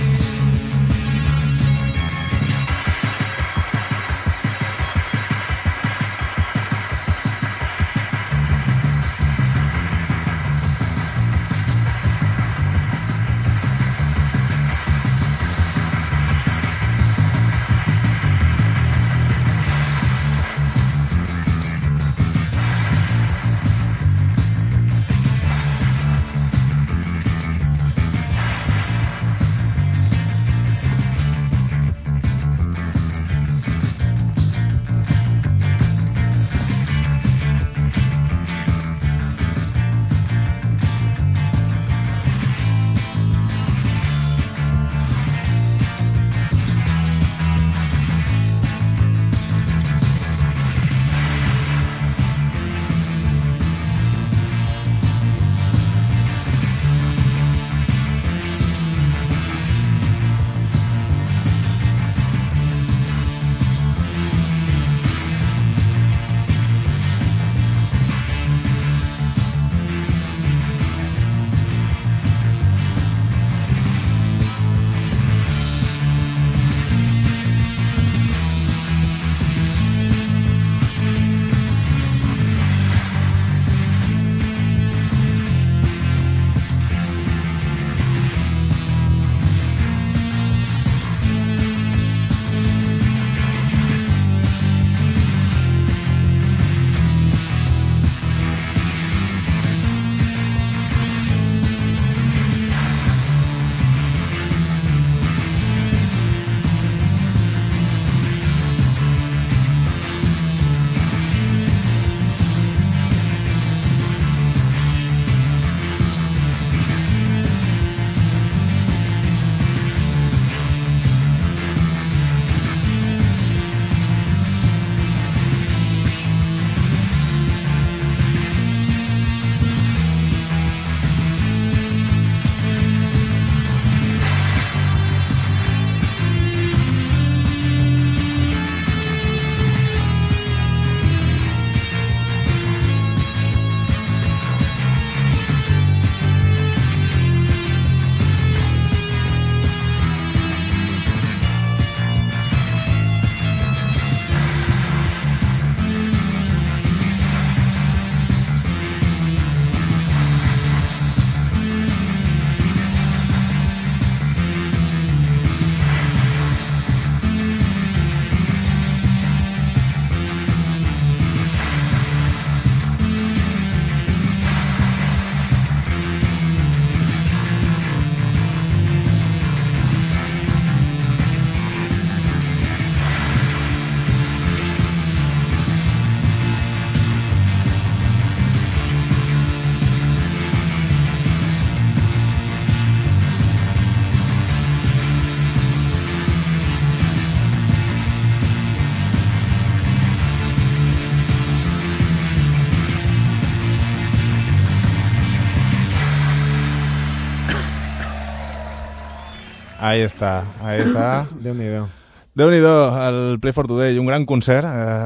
Ahí està, ahí està.
Déu-n'hi-do.
Déu-n'hi-do, el Play for Today, un gran concert.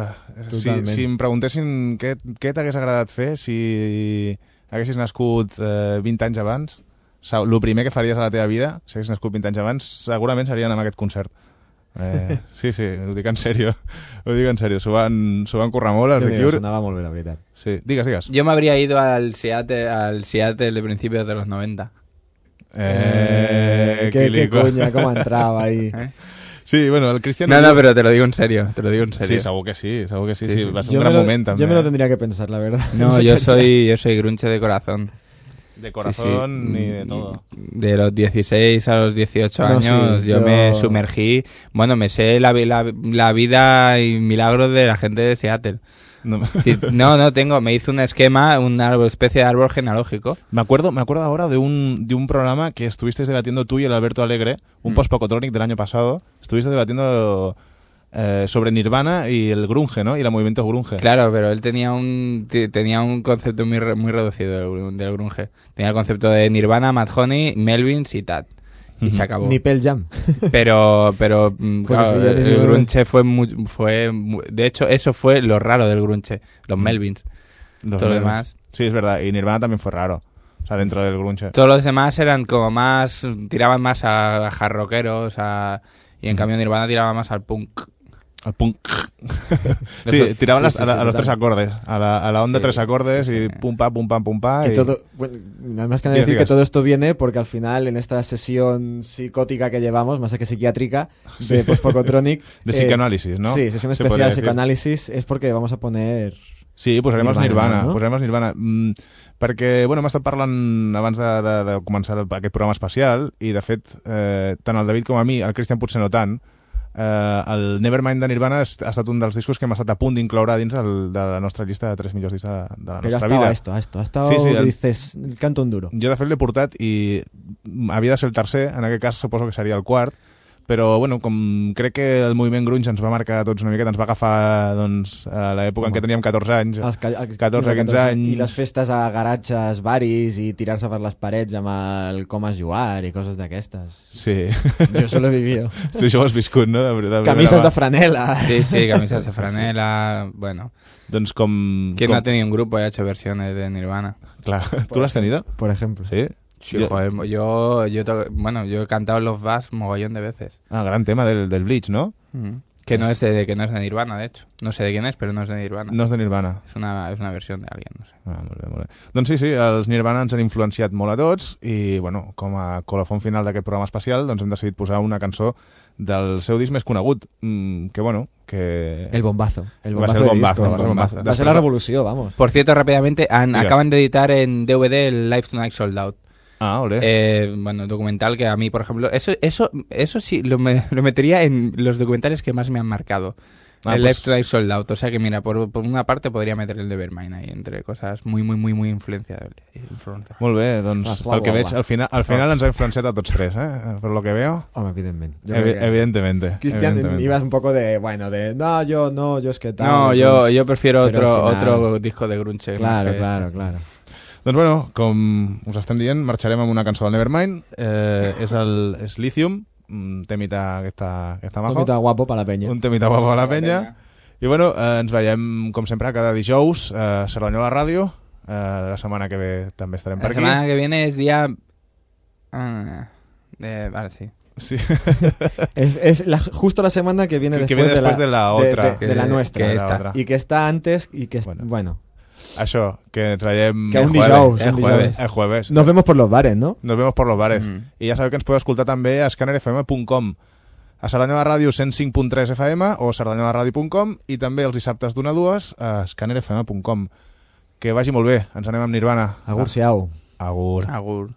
Si em preguntessin què t'hagués agradat fer si haguessis nascut 20 anys abans, el primer que faries a la teva vida, si haguessis nascut 20 anys abans, segurament serien amb aquest concert. Sí, ho dic en sèrio. Ho dic en sèrio. S'ho van currar molt, els de Cure.
Sonava molt bé, la veritat.
Sí, digues.
Yo me habría ido al Seattle de principios de los 90.
¿Qué
qué coña, cómo entraba ahí.
Sí, bueno, el Cristian...
No, pero te lo digo en serio,
Sí, segur que sí. Va ser
yo
un gran moment, també.
Yo me lo tendría que pensar, la verdad.
No, yo soy grunge de corazón.
De corazón y de todo.
De los 16 a los 18 años yo me sumergí. Bueno, me sé la vida y milagros de la gente de Seattle. Me hizo un esquema, una especie de árbol genealógico.
Me acuerdo ahora de un programa que estuvisteis debatiendo tú y el Alberto Alegre, un post-Pocotronic del año pasado. Estuviste debatiendo sobre Nirvana y el grunge, ¿no? Y el movimiento grunge.
Claro, pero él tenía un concepto muy reducido del grunge. Tenía el concepto de Nirvana, Mad Honey, Melvins y Tad. Y se acabó.
Ni Pearl Jam.
Pero claro, el grunge fue de hecho, eso fue lo raro del grunge. Los Melvins. Todo lo demás.
Sí, es verdad. Y Nirvana también fue raro. O sea, dentro del grunge.
Todos los demás eran como más... Tiraban más a hard rockeros, y en cambio Nirvana tiraba más al punk.
Al punk. Sí, tiraban a los tres acordes, a la onda tres acordes y pum pa, pum pam, pum pa.
Todo, bueno, nada más que decir que todo esto viene porque al final en esta sesión psicótica que llevamos, más que psiquiátrica, de post-Pocotronic...
de psicoanálisis, ¿no?
Sí, sesión especial de psicoanálisis, es porque vamos a poner...
Sí, posarem Nirvana, no? Posarem Nirvana. Perquè, bueno, hem estat parlant abans de començar aquest programa especial i, de fet, tant el David com a mi, el Cristian potser no tant, el Nevermind de Nirvana ha estat un dels discos que hem estat a punt d'incloure dins de la nostra llista de 3 millors discs de la nostra vida.
Ha estado, dices, canto un duro.
Jo, de fet, l'he portat i havia de ser el tercer, en aquest cas suposo que seria el quart, però, bueno, com crec que el moviment grunge ens va marcar a tots una miqueta, ens va agafar, doncs, a l'època en què teníem 14 anys, 14-15 anys...
I les festes a garatges, baris, i tirar-se per les parets amb el com es jugar i coses d'aquestes.
Sí.
Jo solo he vivido.
Sí, això ho has viscut, no?
Camises de franela.
Sí, camisas de franela, bueno...
Doncs com...
¿Quién no ha tenido un grupo y ha hecho versiones de Nirvana?
Claro. ¿Tú lo has tenido?
Por ejemplo.
Sí.
Sí, joder, yo he cantado Love Buzz mogollón de veces.
Ah, gran tema del Bleach, ¿no?
Que no es de Nirvana, de hecho. No sé de quién es, pero no es de Nirvana.
No és de Nirvana.
És una versió d'algú, no sé.
Ah, molt bé. Doncs sí, els Nirvana ens han influenciat molt a tots i, bueno, com a colofon final d'aquest programa especial, doncs hem decidit posar una cançó del seu disc més conegut, que, bueno, que...
El bombazo.
Va ser el bombazo.
Va ser la revolució, vamos.
Por cierto, rápidamente, acaban de editar en DVD el Live Tonight Sold Out.
Ah, ole.
Bueno, documental que a mí, por ejemplo, eso sí lo metería en los documentales que más me han marcado. El Live Tonight Sold Out. O sea que, mira, por una parte podría meter el Nevermind ahí entre cosas muy influenciables.
Molt bé, doncs pel que veig, al final ens ha influenciat a tots tres, per lo que veo.
Home, evidentment.
Evidentemente.
Cristian, ibas un poco de, yo es que tal.
No, yo prefiero otro disco de grunge.
Claro.
Doncs bueno, com us estem dient, marxarem amb una cançó del Nevermind. És Lithium, un temita que està majo.
Un temita guapo per la penya.
Un temita guapo per la penya. I bueno, ens veiem, com sempre, cada dijous a Cerdanyola Ràdio. La setmana que ve també estarem per aquí.
La setmana que viene es día... Vale, sí.
Sí.
es justo la semana que viene después
de la otra.
De la nuestra.
Que
y que está antes y que... Bueno.
Això, que ens veiem
el
jueves.
Nos vemos por los bares, ¿no?
Nos vemos por los bares. I ja sabeu que ens podeu escoltar també a scannerfm.com, a Cerdanyola Ràdio 105.3 FM o cerdanyolaradio.com i també els dissabtes d'1 a 2 a scannerfm.com. Que vagi molt bé. Ens anem amb Nirvana.
Agur, siau.
Agur.
Agur.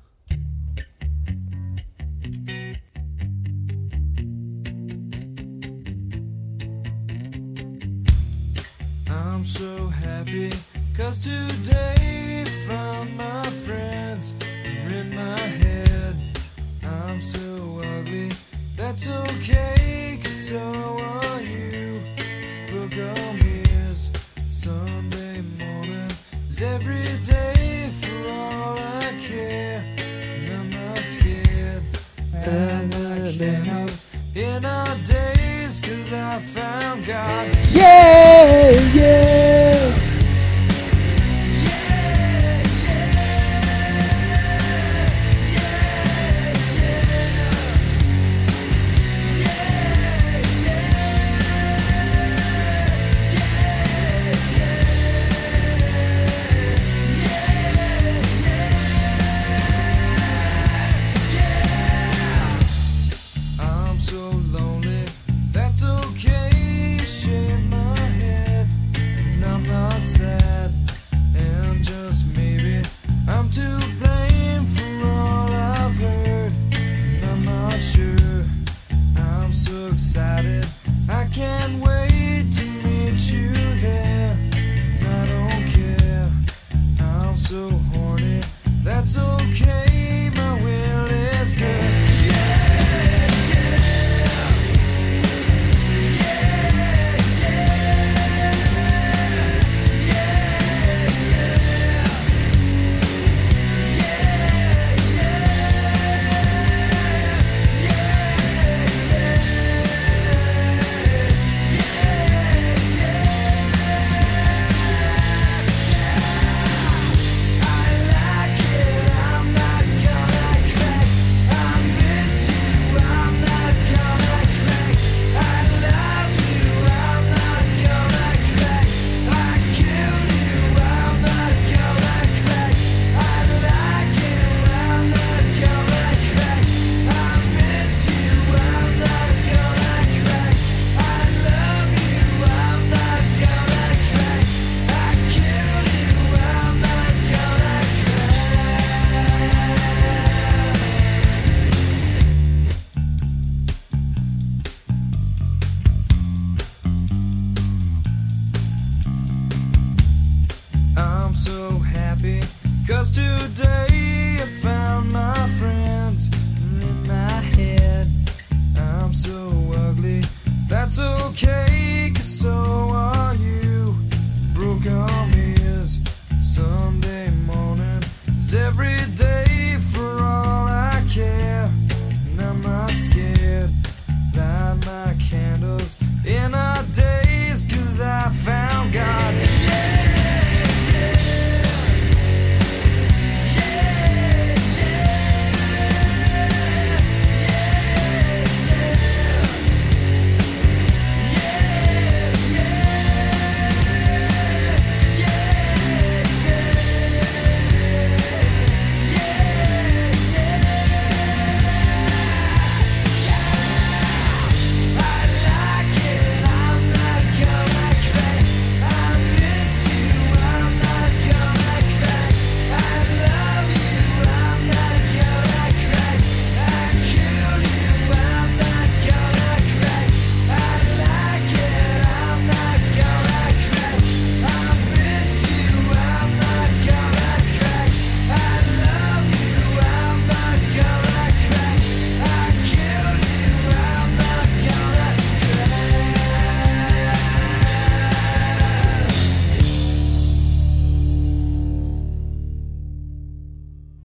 I'm so happy 'cause today found my friends are in my head. I'm so ugly, that's okay, 'cause so are you. Look on here's Sunday morning is every day for all I care, and I'm not scared. And I can't in our days 'cause I found God.
Yeah.